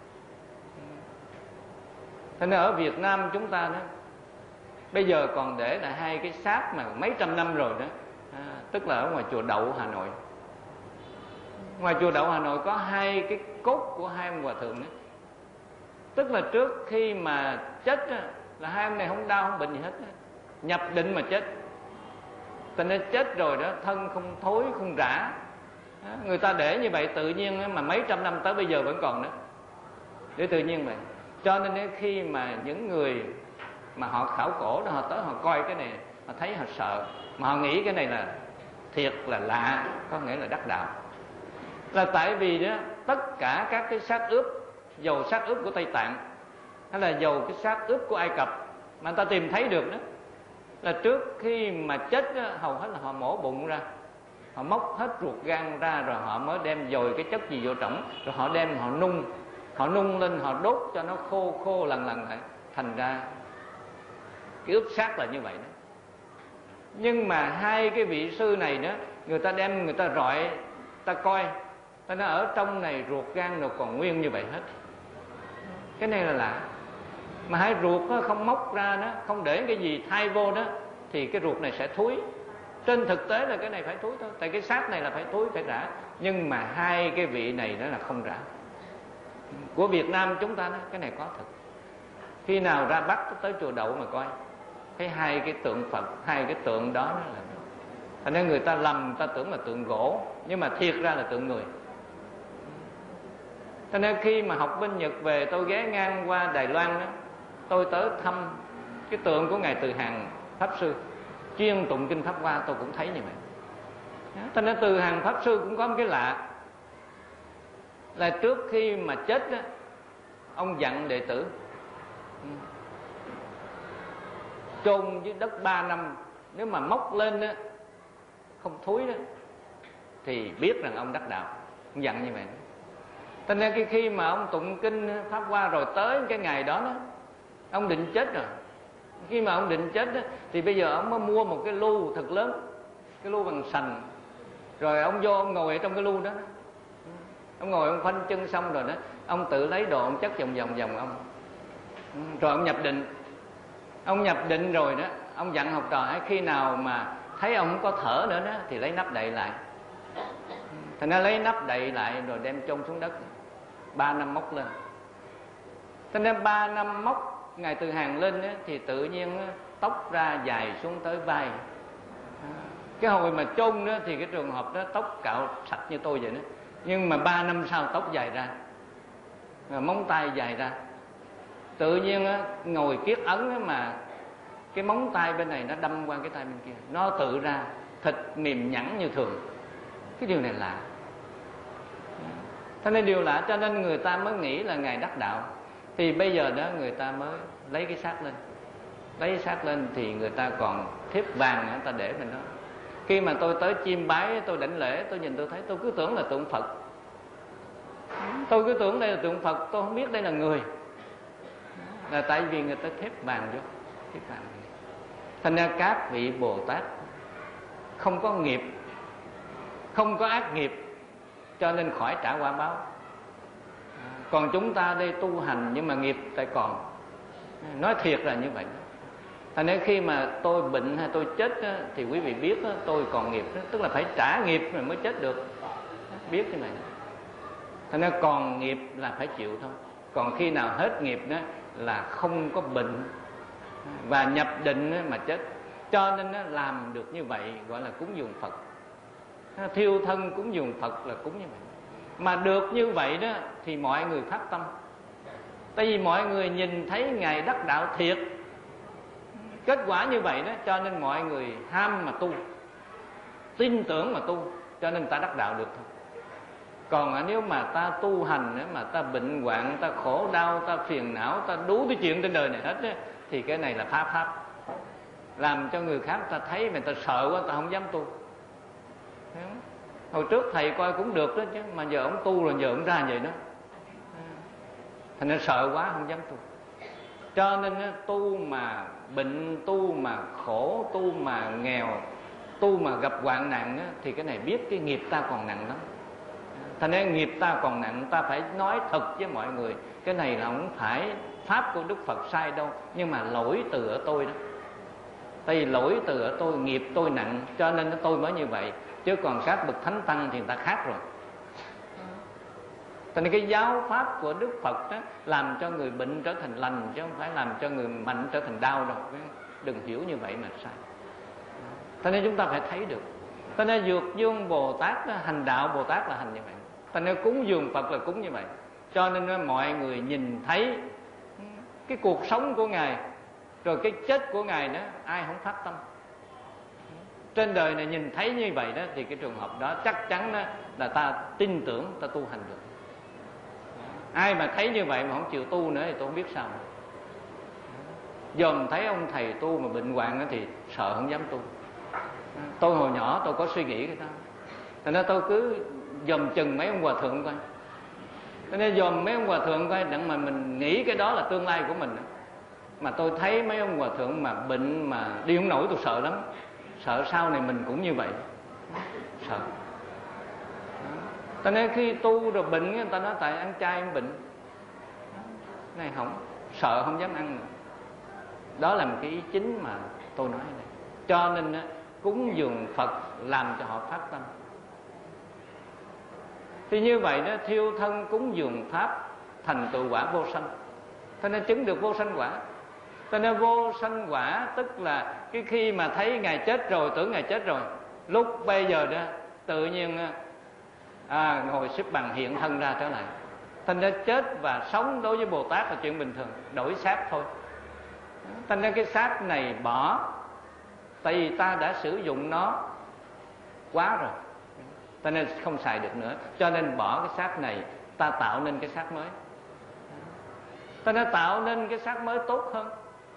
Thế nên ở Việt Nam chúng ta đó bây giờ còn để lại hai cái xác mà mấy trăm năm rồi đó, tức là ở ngoài chùa Đậu Hà Nội. Ngoài chùa Đậu Hà Nội có hai cái cốt của hai ông hòa thượng đó. Tức là trước khi mà chết đó, là hai ông này không đau không bệnh gì hết đó. Nhập định mà chết. Cho nên chết rồi đó, thân không thối không rã. Người ta để như vậy tự nhiên mà mấy trăm năm tới bây giờ vẫn còn đó. Để tự nhiên vậy. Cho nên khi mà những người mà họ khảo cổ đó, họ tới họ coi cái này, họ thấy họ sợ, mà họ nghĩ cái này là thiệt là lạ, có nghĩa là đắc đạo. Là tại vì đó tất cả các cái xác ướp, dầu xác ướp của Tây Tạng hay là dầu cái xác ướp của Ai Cập mà người ta tìm thấy được đó, là trước khi mà chết đó, hầu hết là họ mổ bụng ra, họ móc hết ruột gan ra, rồi họ mới đem dồi cái chất gì vô trỏng, rồi họ đem họ nung lên, họ đốt cho nó khô lần lại, thành ra cái ướp xác là như vậy đó. Nhưng mà hai cái vị sư này đó, người ta đem người ta rọi, ta coi, ta nói ở trong này ruột gan rồi còn nguyên như vậy hết. Cái này là lạ. Mà hai ruột đó, không móc ra đó, không để cái gì thay vô đó, thì cái ruột này sẽ thúi. Trên thực tế là cái này phải thúi thôi, tại cái xác này là phải thúi, phải rã. Nhưng mà hai cái vị này đó là không rã. Của Việt Nam chúng ta đó, cái này có thật. Khi nào ra Bắc tới chùa Đậu mà coi, thấy hai cái tượng Phật, hai cái tượng đó là, thành nên người ta lầm, người ta tưởng là tượng gỗ, nhưng mà thiệt ra là tượng người. Cho nên khi mà học bên Nhật về, tôi ghé ngang qua Đài Loan đó, tôi tới thăm cái tượng của ngài Từ Hàng Pháp Sư chuyên tụng kinh Pháp Hoa, tôi cũng thấy như vậy. Cho nên Từ Hàng Pháp Sư cũng có một cái lạ, là trước khi mà chết đó, ông dặn đệ tử chôn dưới đất 3 năm, nếu mà móc lên đó, không thúi đó, thì biết rằng ông đắc đạo. Ông dặn như vậy. Cho nên khi mà ông tụng kinh Pháp Hoa rồi tới cái ngày đó, ông định chết rồi. Khi mà ông định chết đó, thì bây giờ ông mới mua một cái lu thật lớn, cái lu bằng sành, rồi ông vô ông ngồi ở trong cái lu đó. Ông ngồi ông khoanh chân xong rồi đó, ông tự lấy đồ ông chất vòng vòng ông, rồi ông nhập định. Ông nhập định rồi đó, ông dặn học trò khi nào mà thấy ông không có thở nữa đó, thì lấy nắp đậy lại. Thành ra lấy nắp đậy lại rồi đem chôn xuống đất. 3 năm móc lên. Cho nên 3 năm móc ngài Từ Hàng lên đó, thì tự nhiên đó, tóc ra dài xuống tới vai. Cái hồi mà chôn đó thì cái trường hợp đó tóc cạo sạch như tôi vậy đó. Nhưng mà 3 năm sau tóc dài ra, móng tay dài ra. Tự nhiên á, ngồi kiết ấn á, mà cái móng tay bên này nó đâm qua cái tay bên kia, nó tự ra, thịt mềm nhẵn như thường. Cái điều này lạ. Cho nên điều lạ, cho nên người ta mới nghĩ là ngài đắc đạo. Thì bây giờ đó người ta mới lấy cái xác lên. Lấy xác lên thì người ta còn thiếp vàng người ta để bên đó. Khi mà tôi tới chiêm bái, tôi đảnh lễ, tôi nhìn tôi thấy, tôi cứ tưởng là tượng Phật. Tôi cứ tưởng đây là tượng Phật, tôi không biết đây là người. Là tại vì người ta thép vàng vô, thép vàng. Thành ra các vị Bồ Tát không có nghiệp, không có ác nghiệp, cho nên khỏi trả quả báo. Còn chúng ta đây tu hành nhưng mà nghiệp tại còn. Nói thiệt là như vậy. Thành ra khi mà tôi bệnh hay tôi chết á, thì quý vị biết á, tôi còn nghiệp đó, tức là phải trả nghiệp rồi mới chết được. Biết như vậy. Thành ra còn nghiệp là phải chịu thôi. Còn khi nào hết nghiệp đó là không có bệnh và nhập định mà chết. Cho nên làm được như vậy gọi là cúng dường Phật. Thiêu thân cúng dường Phật là cúng như vậy. Mà được như vậy đó thì mọi người phát tâm. Tại vì mọi người nhìn thấy ngài đắc đạo thiệt, kết quả như vậy đó, cho nên mọi người ham mà tu, tin tưởng mà tu, cho nên ta đắc đạo được thôi. Còn nếu mà ta tu hành mà ta bệnh hoạn, ta khổ đau, ta phiền não, ta đủ cái chuyện trên đời này hết đó, thì cái này là phá pháp, làm cho người khác ta thấy mà ta sợ quá, ta không dám tu. Hồi trước thầy coi cũng được đó chứ, mà giờ ông tu rồi giờ ông ra vậy đó, thành nên sợ quá không dám tu. Cho nên tu mà bệnh, tu mà khổ, tu mà nghèo, tu mà gặp hoạn nạn thì cái này biết cái nghiệp ta còn nặng lắm. Thành nên nghiệp ta còn nặng, ta phải nói thật với mọi người, cái này là không phải pháp của Đức Phật sai đâu, nhưng mà lỗi từ ở tôi đó. Tại vì lỗi từ ở tôi, nghiệp tôi nặng, cho nên tôi mới như vậy. Chứ còn các bậc thánh tăng thì người ta khác rồi. Thành nên cái giáo pháp của Đức Phật đó, làm cho người bệnh trở thành lành, chứ không phải làm cho người mạnh trở thành đau đâu. Đừng hiểu như vậy mà sai. Thành nên chúng ta phải thấy được. Thành nên Dược Dương Bồ Tát đó, hành đạo Bồ Tát là hành như vậy. Thành nên cúng dường Phật là cúng như vậy. Cho nên mọi người nhìn thấy cái cuộc sống của Ngài, rồi cái chết của Ngài đó, ai không phát tâm. Trên đời này nhìn thấy như vậy đó, thì cái trường hợp đó chắc chắn đó là ta tin tưởng, ta tu hành được. Ai mà thấy như vậy mà không chịu tu nữa thì tôi không biết sao. Dòm thấy ông thầy tu mà bệnh hoạn thì sợ không dám tu. Tôi hồi nhỏ tôi có suy nghĩ cái đó, thành ra tôi cứ dòm chừng mấy ông hòa thượng coi. Cho nên dòm mấy ông hòa thượng coi, đặng mà mình nghĩ cái đó là tương lai của mình. Mà tôi thấy mấy ông hòa thượng mà bệnh mà đi không nổi, tôi sợ lắm. sợ sau này mình cũng như vậy, sợ. Ta nói khi tu rồi bệnh, người ta nói tại ăn chay ăn bệnh, này không, sợ không dám ăn nữa. Đó là một cái ý chính mà tôi nói này. Cho nên cúng dường Phật làm cho họ phát tâm. Thì như vậy đó, thiêu thân cúng dường Pháp thành tựu quả vô sanh. Thế nên chứng được vô sanh quả. Thế nên vô sanh quả tức là cái khi mà thấy Ngài chết rồi, tưởng Ngài chết rồi, lúc bây giờ đó tự nhiên ngồi xếp bằng hiện thân ra trở lại. Thành ra chết và sống đối với Bồ Tát là chuyện bình thường, đổi xác thôi. Thành ra cái xác này bỏ, tại vì ta đã sử dụng nó quá rồi, cho nên không xài được nữa. Cho nên bỏ cái xác này, ta tạo nên cái xác mới. Ta nên tạo nên cái xác mới tốt hơn.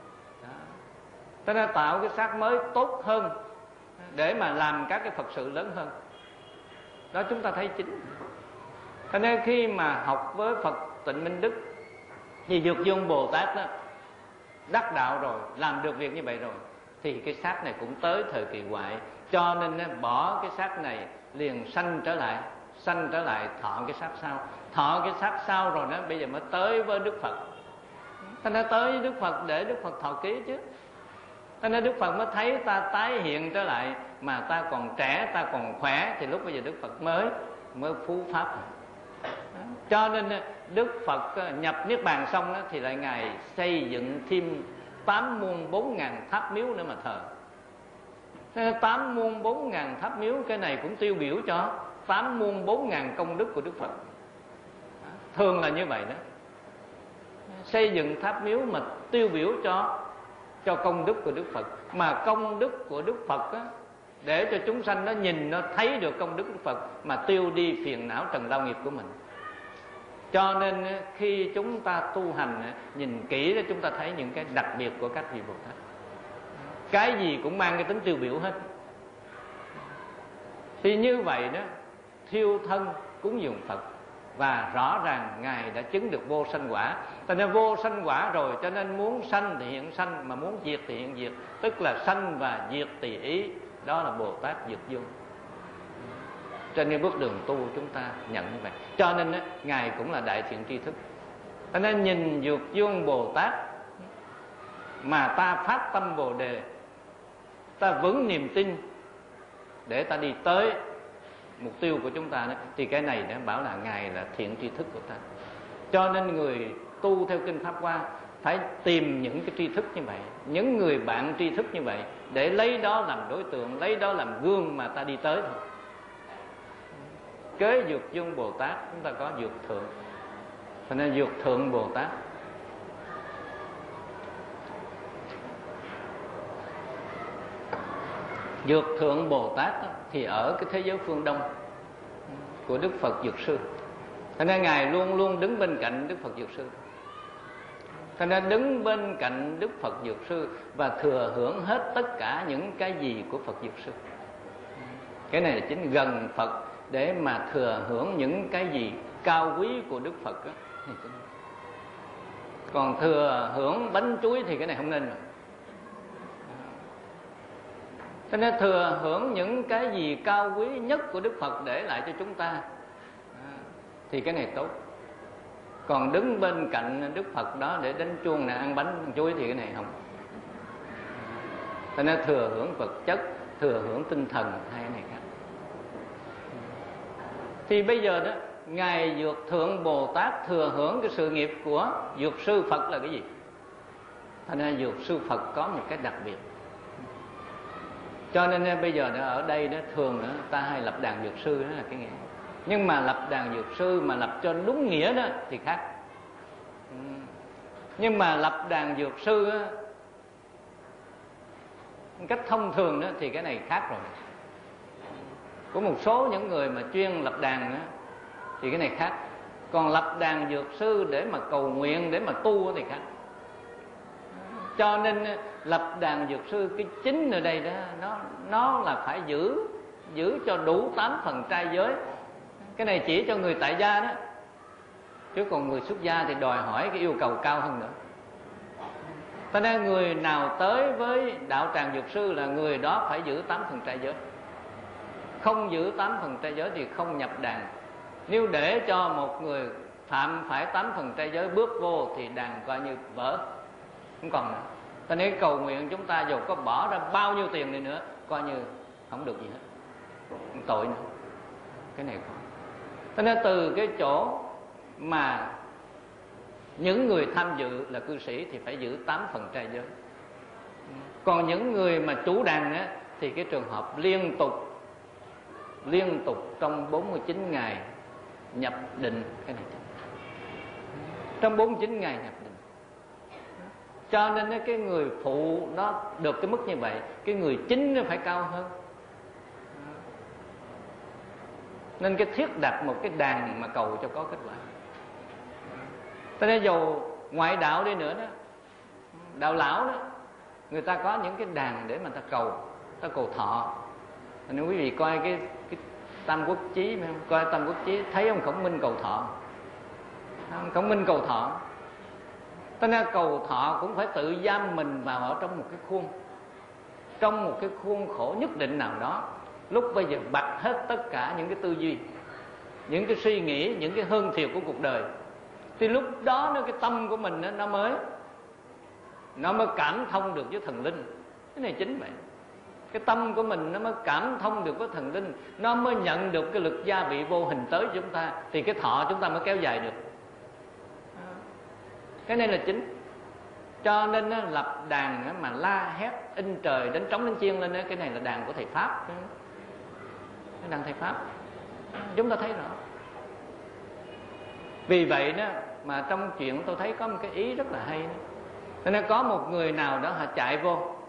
Ta nên tạo cái xác mới tốt hơn để mà làm các cái Phật sự lớn hơn. Đó chúng ta thấy chính. Cho nên khi mà học với Phật Tịnh Minh Đức, vì Dược Dương Bồ Tát đó đắc đạo rồi, làm được việc như vậy rồi, thì cái xác này cũng tới thời kỳ hoại. Cho nên bỏ cái xác này liền sanh trở lại thọ cái xác sau. Thọ cái xác sau rồi đó, bây giờ mới tới với Đức Phật. Ta nói tới với Đức Phật để Đức Phật thọ ký chứ. Ta nói Đức Phật mới thấy ta tái hiện trở lại, mà ta còn trẻ, ta còn khỏe, thì lúc bây giờ Đức Phật mới phú pháp. Cho nên Đức Phật nhập Niết Bàn xong đó, thì lại Ngài xây dựng thêm 8 muôn 4.000 tháp miếu nữa mà thờ. 8 muôn 4.000 tháp miếu, cái này cũng tiêu biểu cho 8 muôn 4.000 công đức của Đức Phật. Thường là như vậy đó. Xây dựng tháp miếu mà tiêu biểu cho công đức của Đức Phật. Mà công đức của Đức Phật á, để cho chúng sanh nó nhìn, nó thấy được công đức Đức Phật mà tiêu đi phiền não trần lao nghiệp của mình. Cho nên khi chúng ta tu hành, nhìn kỹ đó, chúng ta thấy những cái đặc biệt của các vị Bồ Tát. Cái gì cũng mang cái tính tiêu biểu hết. Thì như vậy đó, thiêu thân cúng dường Phật, và rõ ràng Ngài đã chứng được vô sanh quả. Cho nên vô sanh quả rồi, cho nên muốn sanh thì hiện sanh, mà muốn diệt thì hiện diệt. Tức là sanh và diệt tùy ý. Đó là Bồ Tát Dược Dương. Trên cái bước đường tu chúng ta nhận như vậy. Cho nên Ngài cũng là đại thiện tri thức. Cho nên nhìn Dược Dương Bồ Tát mà ta phát tâm Bồ Đề, ta vững niềm tin để ta đi tới mục tiêu của chúng ta đó, thì cái này đã bảo là Ngài là thiện tri thức của ta. Cho nên người tu theo Kinh Pháp Hoa phải tìm những cái tri thức như vậy, những người bạn tri thức như vậy, để lấy đó làm đối tượng, lấy đó làm gương mà ta đi tới thôi. Kế Dược Dương Bồ Tát chúng ta có Dược Thượng. Cho nên Dược Thượng Bồ Tát Dược Thượng Bồ Tát thì ở cái thế giới phương Đông của Đức Phật Dược Sư. Cho nên Ngài luôn luôn đứng bên cạnh Đức Phật Dược Sư. Cho nên đứng bên cạnh Đức Phật Dược Sư và thừa hưởng hết tất cả những cái gì của Phật Dược Sư. Cái này là chính gần Phật để mà thừa hưởng những cái gì cao quý của Đức Phật đó. Còn thừa hưởng bánh chuối thì cái này không nên rồi. Cho nên thừa hưởng những cái gì cao quý nhất của Đức Phật để lại cho chúng ta thì cái này tốt. Còn đứng bên cạnh Đức Phật đó để đánh chuông này, ăn bánh ăn chuối thì cái này không. Cho nên thừa hưởng vật chất, thừa hưởng tinh thần, hai cái này khác. Thì bây giờ đó, Ngài Dược Thượng Bồ Tát thừa hưởng cái sự nghiệp của Dược Sư Phật là cái gì? Cho nên Dược Sư Phật có một cái đặc biệt. Cho nên bây giờ ở đây đó, thường đó, ta hay lập đàn Dược Sư, đó là cái nghĩa. Nhưng mà lập đàn Dược Sư mà lập cho đúng nghĩa đó thì khác. Nhưng mà lập đàn Dược Sư đó, cách thông thường đó, thì cái này khác rồi. Có một số những người mà chuyên lập đàn đó, thì cái này khác. Còn lập đàn Dược Sư để mà cầu nguyện, để mà tu thì khác. Cho nên lập đàn Dược Sư, cái chính ở đây đó, nó là phải giữ cho đủ 8 phần trai giới. Cái này chỉ cho người tại gia đó. Chứ còn người xuất gia thì đòi hỏi cái yêu cầu cao hơn nữa. Cho nên người nào tới với đạo tràng Dược Sư là người đó phải giữ 8 phần trai giới. Không giữ 8 phần trai giới thì không nhập đàn. Nếu để cho một người phạm phải 8 phần trai giới bước vô thì đàn coi như vỡ, không còn nữa. Cho nên cầu nguyện chúng ta dù có bỏ ra bao nhiêu tiền đi nữa coi như không được gì hết, không tội nữa. Cái này không. Cho nên từ cái chỗ mà những người tham dự là cư sĩ thì phải giữ 8 phần trai giới. Còn những người mà chủ đàn á, thì cái trường hợp liên tục trong 49 ngày nhập định. Cái này trong 49 ngày nhập định. Cho nên cái người phụ nó được cái mức như vậy, cái người chính nó phải cao hơn. Nên cái thiết đặt một cái đàn mà cầu cho có kết quả. Cho nên dù ngoại đạo đi nữa đó, đạo lão đó, người ta có những cái đàn để mà ta cầu thọ. Nếu quý vị coi cái Tam Quốc Chí, coi Tam Quốc Chí thấy ông Khổng Minh cầu thọ. Ông Khổng Minh cầu thọ. Cho nên cầu thọ cũng phải tự giam mình vào ở trong một cái khuôn, trong một cái khuôn khổ nhất định nào đó. Lúc bây giờ bật hết tất cả những cái tư duy, những cái suy nghĩ, những cái hơn thiệt của cuộc đời, thì lúc đó cái tâm của mình nó mới cảm thông được với thần linh. Cái này chính vậy. Cái tâm của mình nó mới cảm thông được với thần linh, nó mới nhận được cái lực gia vị vô hình tới chúng ta, thì cái thọ chúng ta mới kéo dài được. Cái này là chính. Cho nên lập đàn mà la hét in trời đánh trống đánh chiêng lên, cái này là đàn của thầy Pháp. Cái đàn thầy Pháp chúng ta thấy rõ. Vì vậy đó mà trong chuyện tôi thấy có một cái ý rất là hay đó. Cho nên có một người nào đó họ chạy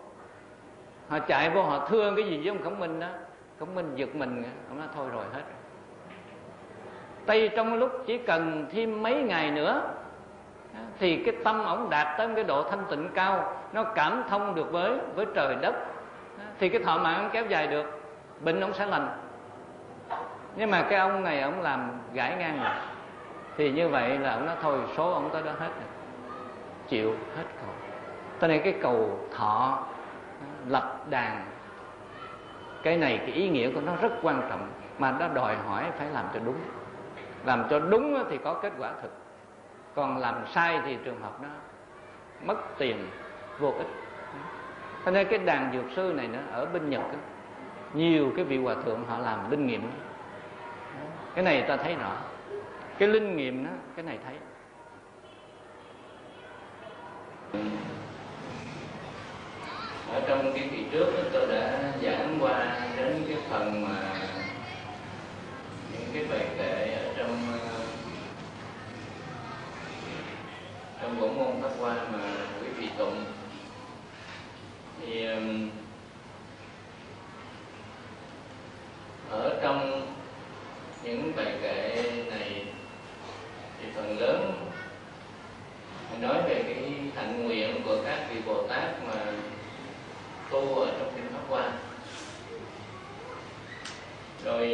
vô họ thương cái gì với ông Khổng Minh đó. Khổng Minh giật mình, ông nói thôi rồi hết. Tay trong lúc chỉ cần thêm mấy ngày nữa thì cái tâm ổng đạt tới một cái độ thanh tịnh cao, nó cảm thông được với trời đất, thì cái thọ mạng ổng kéo dài được, bệnh ổng sẽ lành. Nhưng mà cái ông này ổng làm gãi ngang rồi, thì như vậy là ổng nói thôi số ổng tới đó hết rồi, chịu hết cầu. Cho nên cái cầu thọ lập đàn, cái này cái ý nghĩa của nó rất quan trọng, mà nó đòi hỏi phải làm cho đúng. Làm cho đúng thì có kết quả thực, còn làm sai thì trường hợp nó mất tiền vô ích. Cho nên cái đàn dược sư này nữa, ở bên Nhật đó, nhiều cái vị hòa thượng họ làm linh nghiệm. Cái này ta thấy rõ. Cái linh nghiệm đó, cái này thấy. Ở trong cái kỳ trước đó, tôi đã giảng qua đến cái phần mà những cái bài kệ ở trong bộ môn Pháp Hoa mà quý vị tụng. Thì ở trong những bài kệ này thì phần lớn nói về cái hạnh nguyện của các vị Bồ Tát mà tu ở trong kinh Pháp Hoa. Rồi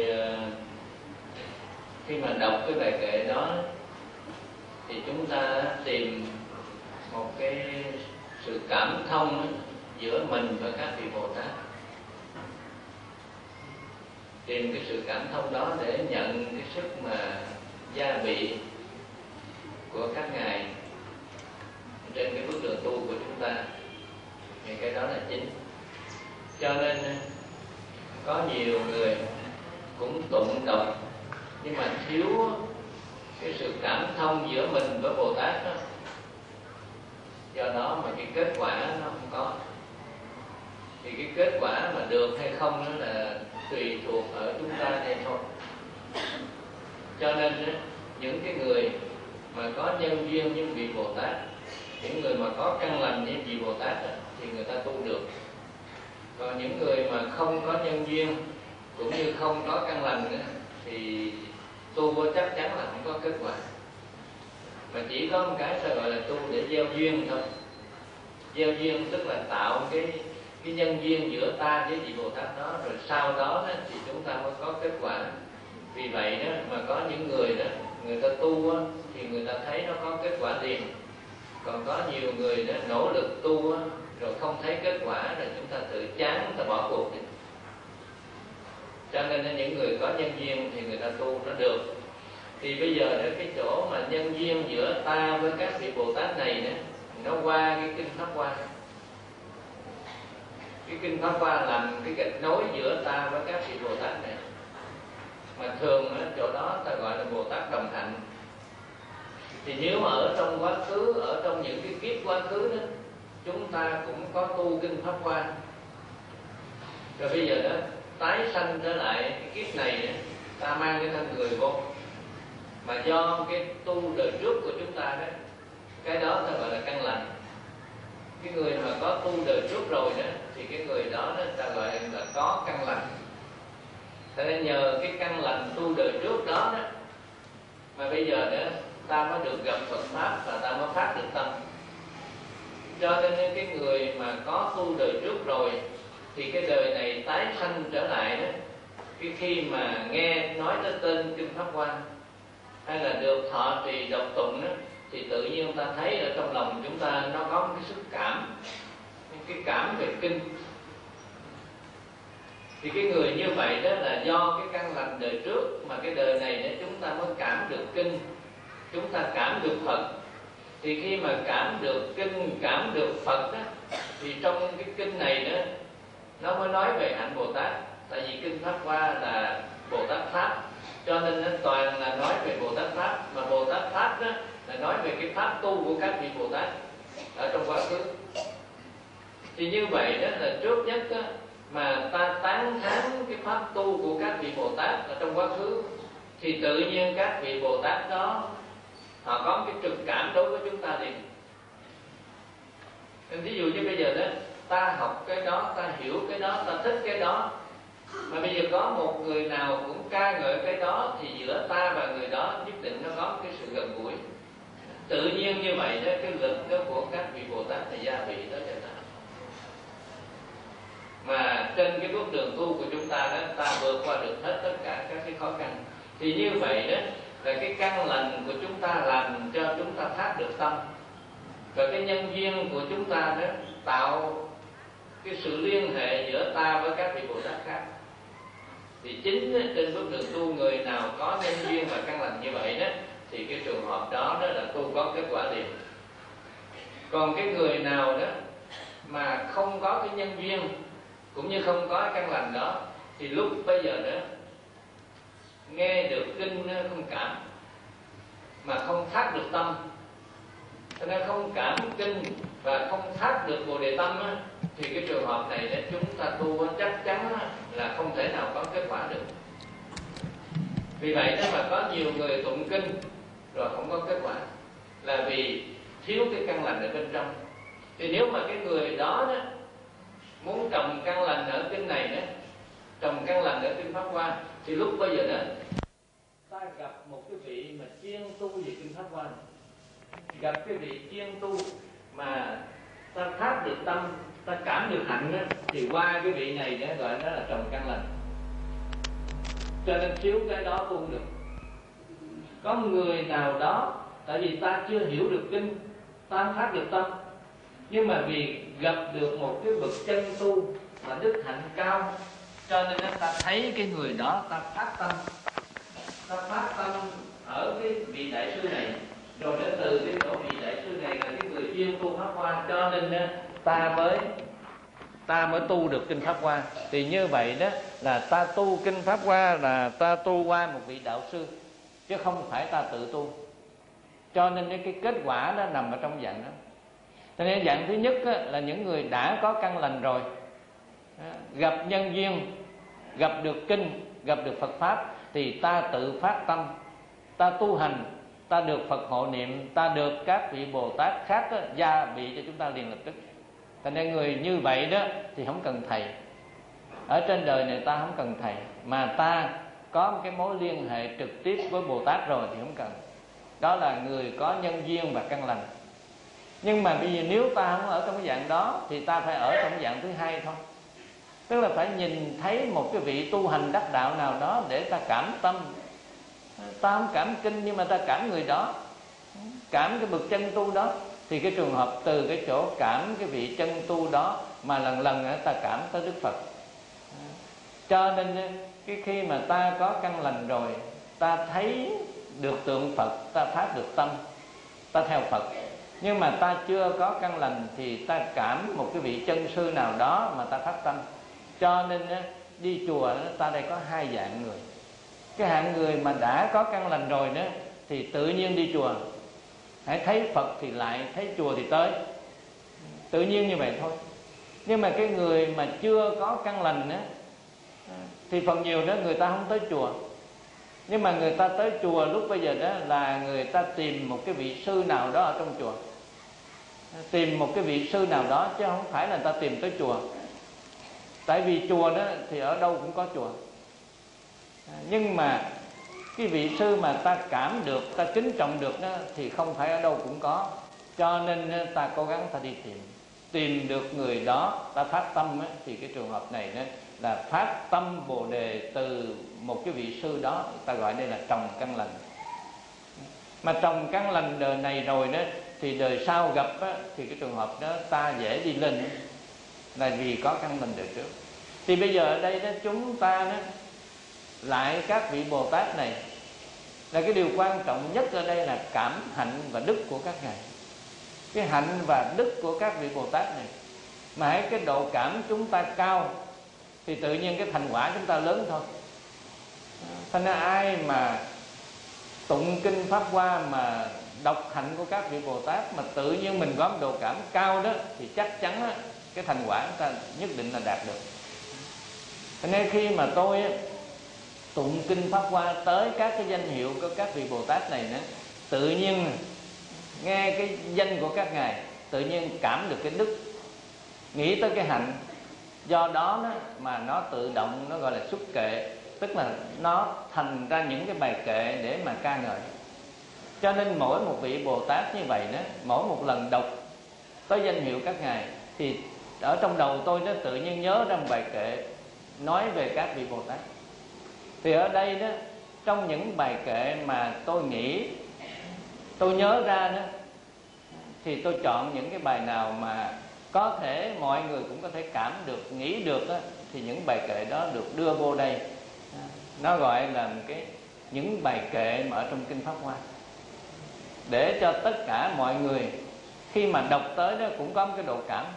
khi mà đọc cái bài kệ đó thì chúng ta tìm một cái sự cảm thông giữa mình và các vị Bồ Tát. Tìm cái sự cảm thông đó để nhận cái sức mà gia vị của các ngài trên cái bước đường tu của chúng ta. Thì cái đó là chính. Cho nên có nhiều người cũng tụng đọc nhưng mà thiếu cái sự cảm thông giữa mình với Bồ Tát đó. Do đó mà cái kết quả nó không có. Thì cái kết quả mà được hay không đó là tùy thuộc ở chúng ta đây thôi. Cho nên những cái người mà có nhân duyên với vị Bồ Tát, những người mà có căn lành với vị Bồ Tát đó, thì người ta tu được. Còn những người mà không có nhân duyên cũng như không có căn lành nữa thì tu vô chắc chắn là không có kết quả. Mà chỉ có một cái gọi là tu để gieo duyên thôi. Gieo duyên tức là tạo cái nhân duyên giữa ta với vị Bồ Tát đó, rồi sau đó thì chúng ta mới có kết quả. Vì vậy đó mà có những người đó, người ta tu thì người ta thấy nó có kết quả liền. Còn có nhiều người đó nỗ lực tu á, rồi không thấy kết quả, rồi chúng ta tự chán, chúng ta bỏ cuộc. Cho nên những người có nhân duyên thì người ta tu nó được. Thì bây giờ đó, cái chỗ mà nhân duyên giữa ta với các vị Bồ Tát này đó, nó qua cái kinh Pháp Hoa. Cái kinh Pháp Hoa làm cái gạch nối giữa ta với các vị Bồ Tát này. Mà thường ở chỗ đó ta gọi là Bồ Tát đồng hạnh. Thì nếu mà ở trong quá khứ, ở trong những cái kiếp quá khứ đó, chúng ta cũng có tu kinh Pháp Hoa. Rồi bây giờ đó tái sanh trở lại cái kiếp này đó, ta mang cái thân người vô. Mà do cái tu đời trước của chúng ta đó, cái đó ta gọi là căn lành. Cái người mà có tu đời trước rồi đó, thì cái người đó ta gọi là có căn lành. Thế nên nhờ cái căn lành tu đời trước đó, mà bây giờ đó ta mới được gặp Phật Pháp và ta mới phát được tâm. Cho nên cái người mà có tu đời trước rồi thì cái đời này tái sanh trở lại đó, cái khi mà nghe nói tới tên kinh Pháp Hoa hay là được thọ trì đọc tụng đó, thì tự nhiên ta thấy ở trong lòng chúng ta nó có một cái sức cảm, cái cảm về kinh. Thì cái người như vậy đó là do cái căn lành đời trước, mà cái đời này để chúng ta mới cảm được kinh, chúng ta cảm được Phật. Thì khi mà cảm được kinh, cảm được Phật đó, thì trong cái kinh này đó nó mới nói về hạnh Bồ Tát. Tại vì kinh Pháp Hoa là Bồ Tát Pháp, cho nên nó toàn là nói về Bồ Tát Pháp. Mà Bồ Tát Pháp đó là nói về cái pháp tu của các vị Bồ Tát ở trong quá khứ. Thì như vậy đó là trước nhất đó, mà ta tán thán cái pháp tu của các vị Bồ Tát ở trong quá khứ, thì tự nhiên các vị Bồ Tát đó họ có cái trực cảm đối với chúng ta liền. Nên ví dụ như bây giờ đó ta học cái đó, ta hiểu cái đó, ta thích cái đó, mà bây giờ có một người nào cũng ca ngợi cái đó, thì giữa ta và người đó nhất định nó có cái sự gần gũi. Tự nhiên như vậy đó, cái lực đó của các vị Bồ Tát là gia vị đó cho ta. Mà trên cái bước đường tu của chúng ta đó, ta vượt qua được hết tất cả các cái khó khăn. Thì như vậy đó là cái căn lành của chúng ta làm cho chúng ta phát được tâm. Và cái nhân duyên của chúng ta đó tạo cái sự liên hệ giữa ta với các vị Bồ Tát khác. Thì chính trên bước đường tu, người nào có nhân duyên và căn lành như vậy đó, thì cái trường hợp đó là tu có kết quả liền. Còn cái người nào đó mà không có cái nhân duyên cũng như không có căn lành đó, thì lúc bây giờ đó nghe được kinh không cảm, mà không thác được tâm. Cho nên không cảm kinh và không thác được Bồ Đề tâm á, thì cái trường hợp này để chúng ta tu chắc chắn là không thể nào có kết quả được. Vì vậy nếu mà có nhiều người tụng kinh rồi không có kết quả là vì thiếu cái căn lành ở bên trong. Thì nếu mà cái người đó muốn trồng căn lành ở kinh này đó, trồng căn lành ở kinh Pháp Hoa, thì lúc bây giờ đó ta gặp một cái vị mà chuyên tu về kinh Pháp Hoa, gặp cái vị chuyên tu mà ta thác được tâm, ta cảm được hạnh đó, thì qua cái vị này để gọi đó là trồng căn lành. Cho nên thiếu cái đó tu không được. Có người nào đó, tại vì ta chưa hiểu được kinh, ta không thác được tâm, nhưng mà vì gặp được một cái bậc chân tu mà đức hạnh cao, cho nên ta thấy cái người đó, ta phát tâm, ta phát tâm ở cái vị đại sư này, rồi đến từ cái chỗ vị đại sư này là cái người chuyên tu Pháp Hoa, cho nên ta mới tu được kinh Pháp Hoa. Thì như vậy đó là ta tu kinh Pháp Hoa là ta tu qua một vị đạo sư, chứ không phải ta tự tu. Cho nên cái kết quả nó nằm ở trong dạng đó. Cho nên dạng thứ nhất là những người đã có căn lành rồi, gặp nhân duyên, gặp được kinh, gặp được Phật Pháp, thì ta tự phát tâm, ta tu hành, ta được Phật hộ niệm, ta được các vị Bồ Tát khác gia vị cho chúng ta liền lập tức. Cho nên người như vậy đó thì không cần thầy. Ở trên đời này ta không cần thầy, mà ta có một cái mối liên hệ trực tiếp với Bồ Tát rồi thì không cần. Đó là người có nhân duyên và căn lành. Nhưng mà bây giờ nếu ta không ở trong cái dạng đó, thì ta phải ở trong cái dạng thứ hai thôi. Tức là phải nhìn thấy một cái vị tu hành đắc đạo nào đó để ta cảm tâm. Ta không cảm kinh nhưng mà ta cảm người đó, cảm cái bậc chân tu đó. thì cái trường hợp từ cái chỗ cảm cái vị chân tu đó mà lần lần ta cảm tới Đức Phật. Cho nên cái khi mà ta có căn lành rồi, ta thấy được tượng Phật, ta phát được tâm, ta theo Phật. Nhưng mà ta chưa có căn lành thì ta cảm một cái vị chân sư nào đó mà ta phát tâm. Cho nên đi chùa ta đây có hai dạng người. Cái hạng người mà đã có căn lành rồi đó thì tự nhiên đi chùa, hãy thấy Phật thì lại, thấy chùa thì tới, tự nhiên như vậy thôi. Nhưng mà cái người mà chưa có căn lành đó, thì phần nhiều đó người ta không tới chùa. Nhưng mà người ta tới chùa lúc bây giờ đó là người ta tìm một cái vị sư nào đó ở trong chùa, tìm một cái vị sư nào đó, chứ không phải là người ta tìm tới chùa. Tại vì chùa đó thì ở đâu cũng có chùa. Nhưng mà cái vị sư mà ta cảm được, ta kính trọng được đó thì không phải ở đâu cũng có. Cho nên ta cố gắng ta đi tìm được người đó, ta phát tâm á, thì cái trường hợp này đó là phát tâm Bồ Đề từ một cái vị sư đó, ta gọi đây là trồng căn lành. Mà trồng căn lành đời này rồi đó thì đời sau gặp á, thì cái trường hợp đó ta dễ đi lên, là vì có căn lành đời trước. Thì bây giờ ở đây đó chúng ta đó lại các vị Bồ Tát này, là cái điều quan trọng nhất ở đây là cảm hạnh và đức của các ngài. Cái hạnh và đức của các vị Bồ Tát này, mà hãy cái độ cảm chúng ta cao thì tự nhiên cái thành quả chúng ta lớn thôi. Thành ra ai mà tụng kinh Pháp Hoa mà đọc hạnh của các vị Bồ Tát mà tự nhiên mình có một độ cảm cao đó thì chắc chắn đó, cái thành quả chúng ta nhất định là đạt được. Cho nên khi mà tôi tụng kinh Pháp Hoa tới các cái danh hiệu của các vị Bồ Tát này nữa, tự nhiên nghe cái danh của các ngài, tự nhiên cảm được cái đức, nghĩ tới cái hạnh. Do đó mà nó tự động, nó gọi là xuất kệ, tức là nó thành ra những cái bài kệ để mà ca ngợi. Cho nên mỗi một vị Bồ Tát như vậy đó, mỗi một lần đọc tới danh hiệu các ngài thì ở trong đầu tôi nó tự nhiên nhớ ra một bài kệ nói về các vị Bồ Tát. Thì ở đây đó, trong những bài kệ mà tôi nghĩ, tôi nhớ ra đó, thì tôi chọn những cái bài nào mà có thể mọi người cũng có thể cảm được, nghĩ được đó, thì những bài kệ đó được đưa vô đây. Nó gọi là những bài kệ mà ở trong kinh Pháp Hoa, để cho tất cả mọi người khi mà đọc tới đó cũng có một cái độ cảm.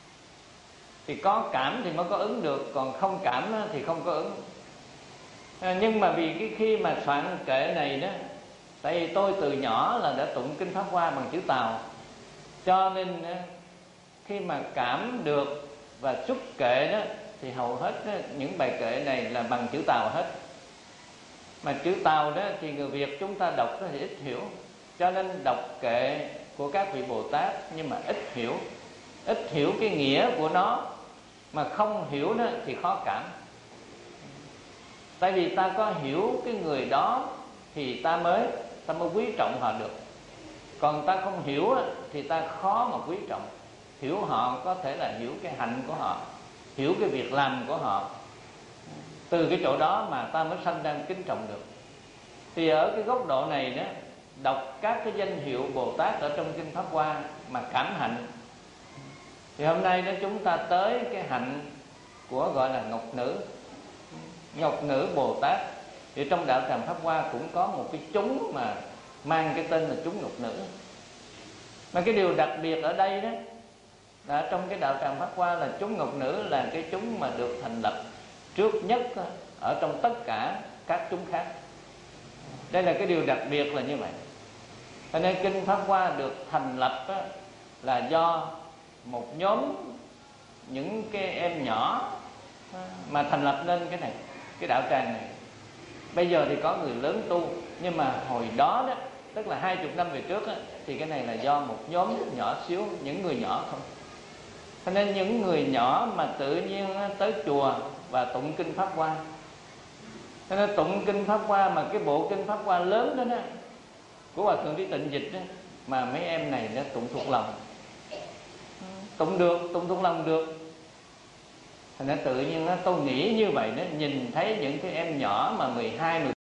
Thì có cảm thì mới có ứng được, còn không cảm thì không có ứng. Nhưng mà vì cái khi mà soạn kệ này đó, tại vì tôi từ nhỏ là đã tụng kinh Pháp Hoa bằng chữ Tàu, cho nên khi mà cảm được và xuất kệ đó thì hầu hết những bài kệ này là bằng chữ Tàu hết. Mà chữ Tàu đó thì người Việt chúng ta đọc thì ít hiểu, cho nên đọc kệ của các vị Bồ Tát nhưng mà ít hiểu cái nghĩa của nó, mà không hiểu đó thì khó cảm. Tại vì ta có hiểu cái người đó thì ta mới quý trọng họ được. Còn ta không hiểu thì ta khó mà quý trọng. Hiểu họ có thể là hiểu cái hạnh của họ, hiểu cái việc làm của họ. Từ cái chỗ đó mà ta mới sanh ra kính trọng được. Thì ở cái góc độ này đó, đọc các cái danh hiệu Bồ Tát ở trong kinh Pháp Hoa mà cảm hạnh. Thì hôm nay đó chúng ta tới cái hạnh của gọi là Ngọc Nữ. Ngọc Nữ Bồ Tát. Thì trong đạo tràng Pháp Hoa cũng có một cái chúng mà mang cái tên là chúng Ngọc Nữ. Mà cái điều đặc biệt ở đây đó là trong cái đạo tràng Pháp Hoa là chúng Ngọc Nữ là cái chúng mà được thành lập trước nhất ở trong tất cả các chúng khác. Đây là cái điều đặc biệt là như vậy. Cho nên kinh Pháp Hoa được thành lập là do một nhóm những cái em nhỏ mà thành lập nên cái này, cái đạo tràng này. Bây giờ thì có người lớn tu, nhưng mà hồi đó đó, tức là 20 năm về trước thì cái này là do một nhóm nhỏ xíu, những người nhỏ thôi. Cho nên những người nhỏ mà tự nhiên tới chùa và tụng kinh Pháp Hoa. Cho nên tụng kinh Pháp Hoa mà cái bộ kinh Pháp Hoa lớn đó, của Hòa Thượng Trí Tịnh dịch đó, mà mấy em này nó tụng thuộc lòng. Tụng thuộc lòng được. Thành ra tự nhiên tôi nghĩ như vậy đó, nhìn thấy những cái em nhỏ mà 12,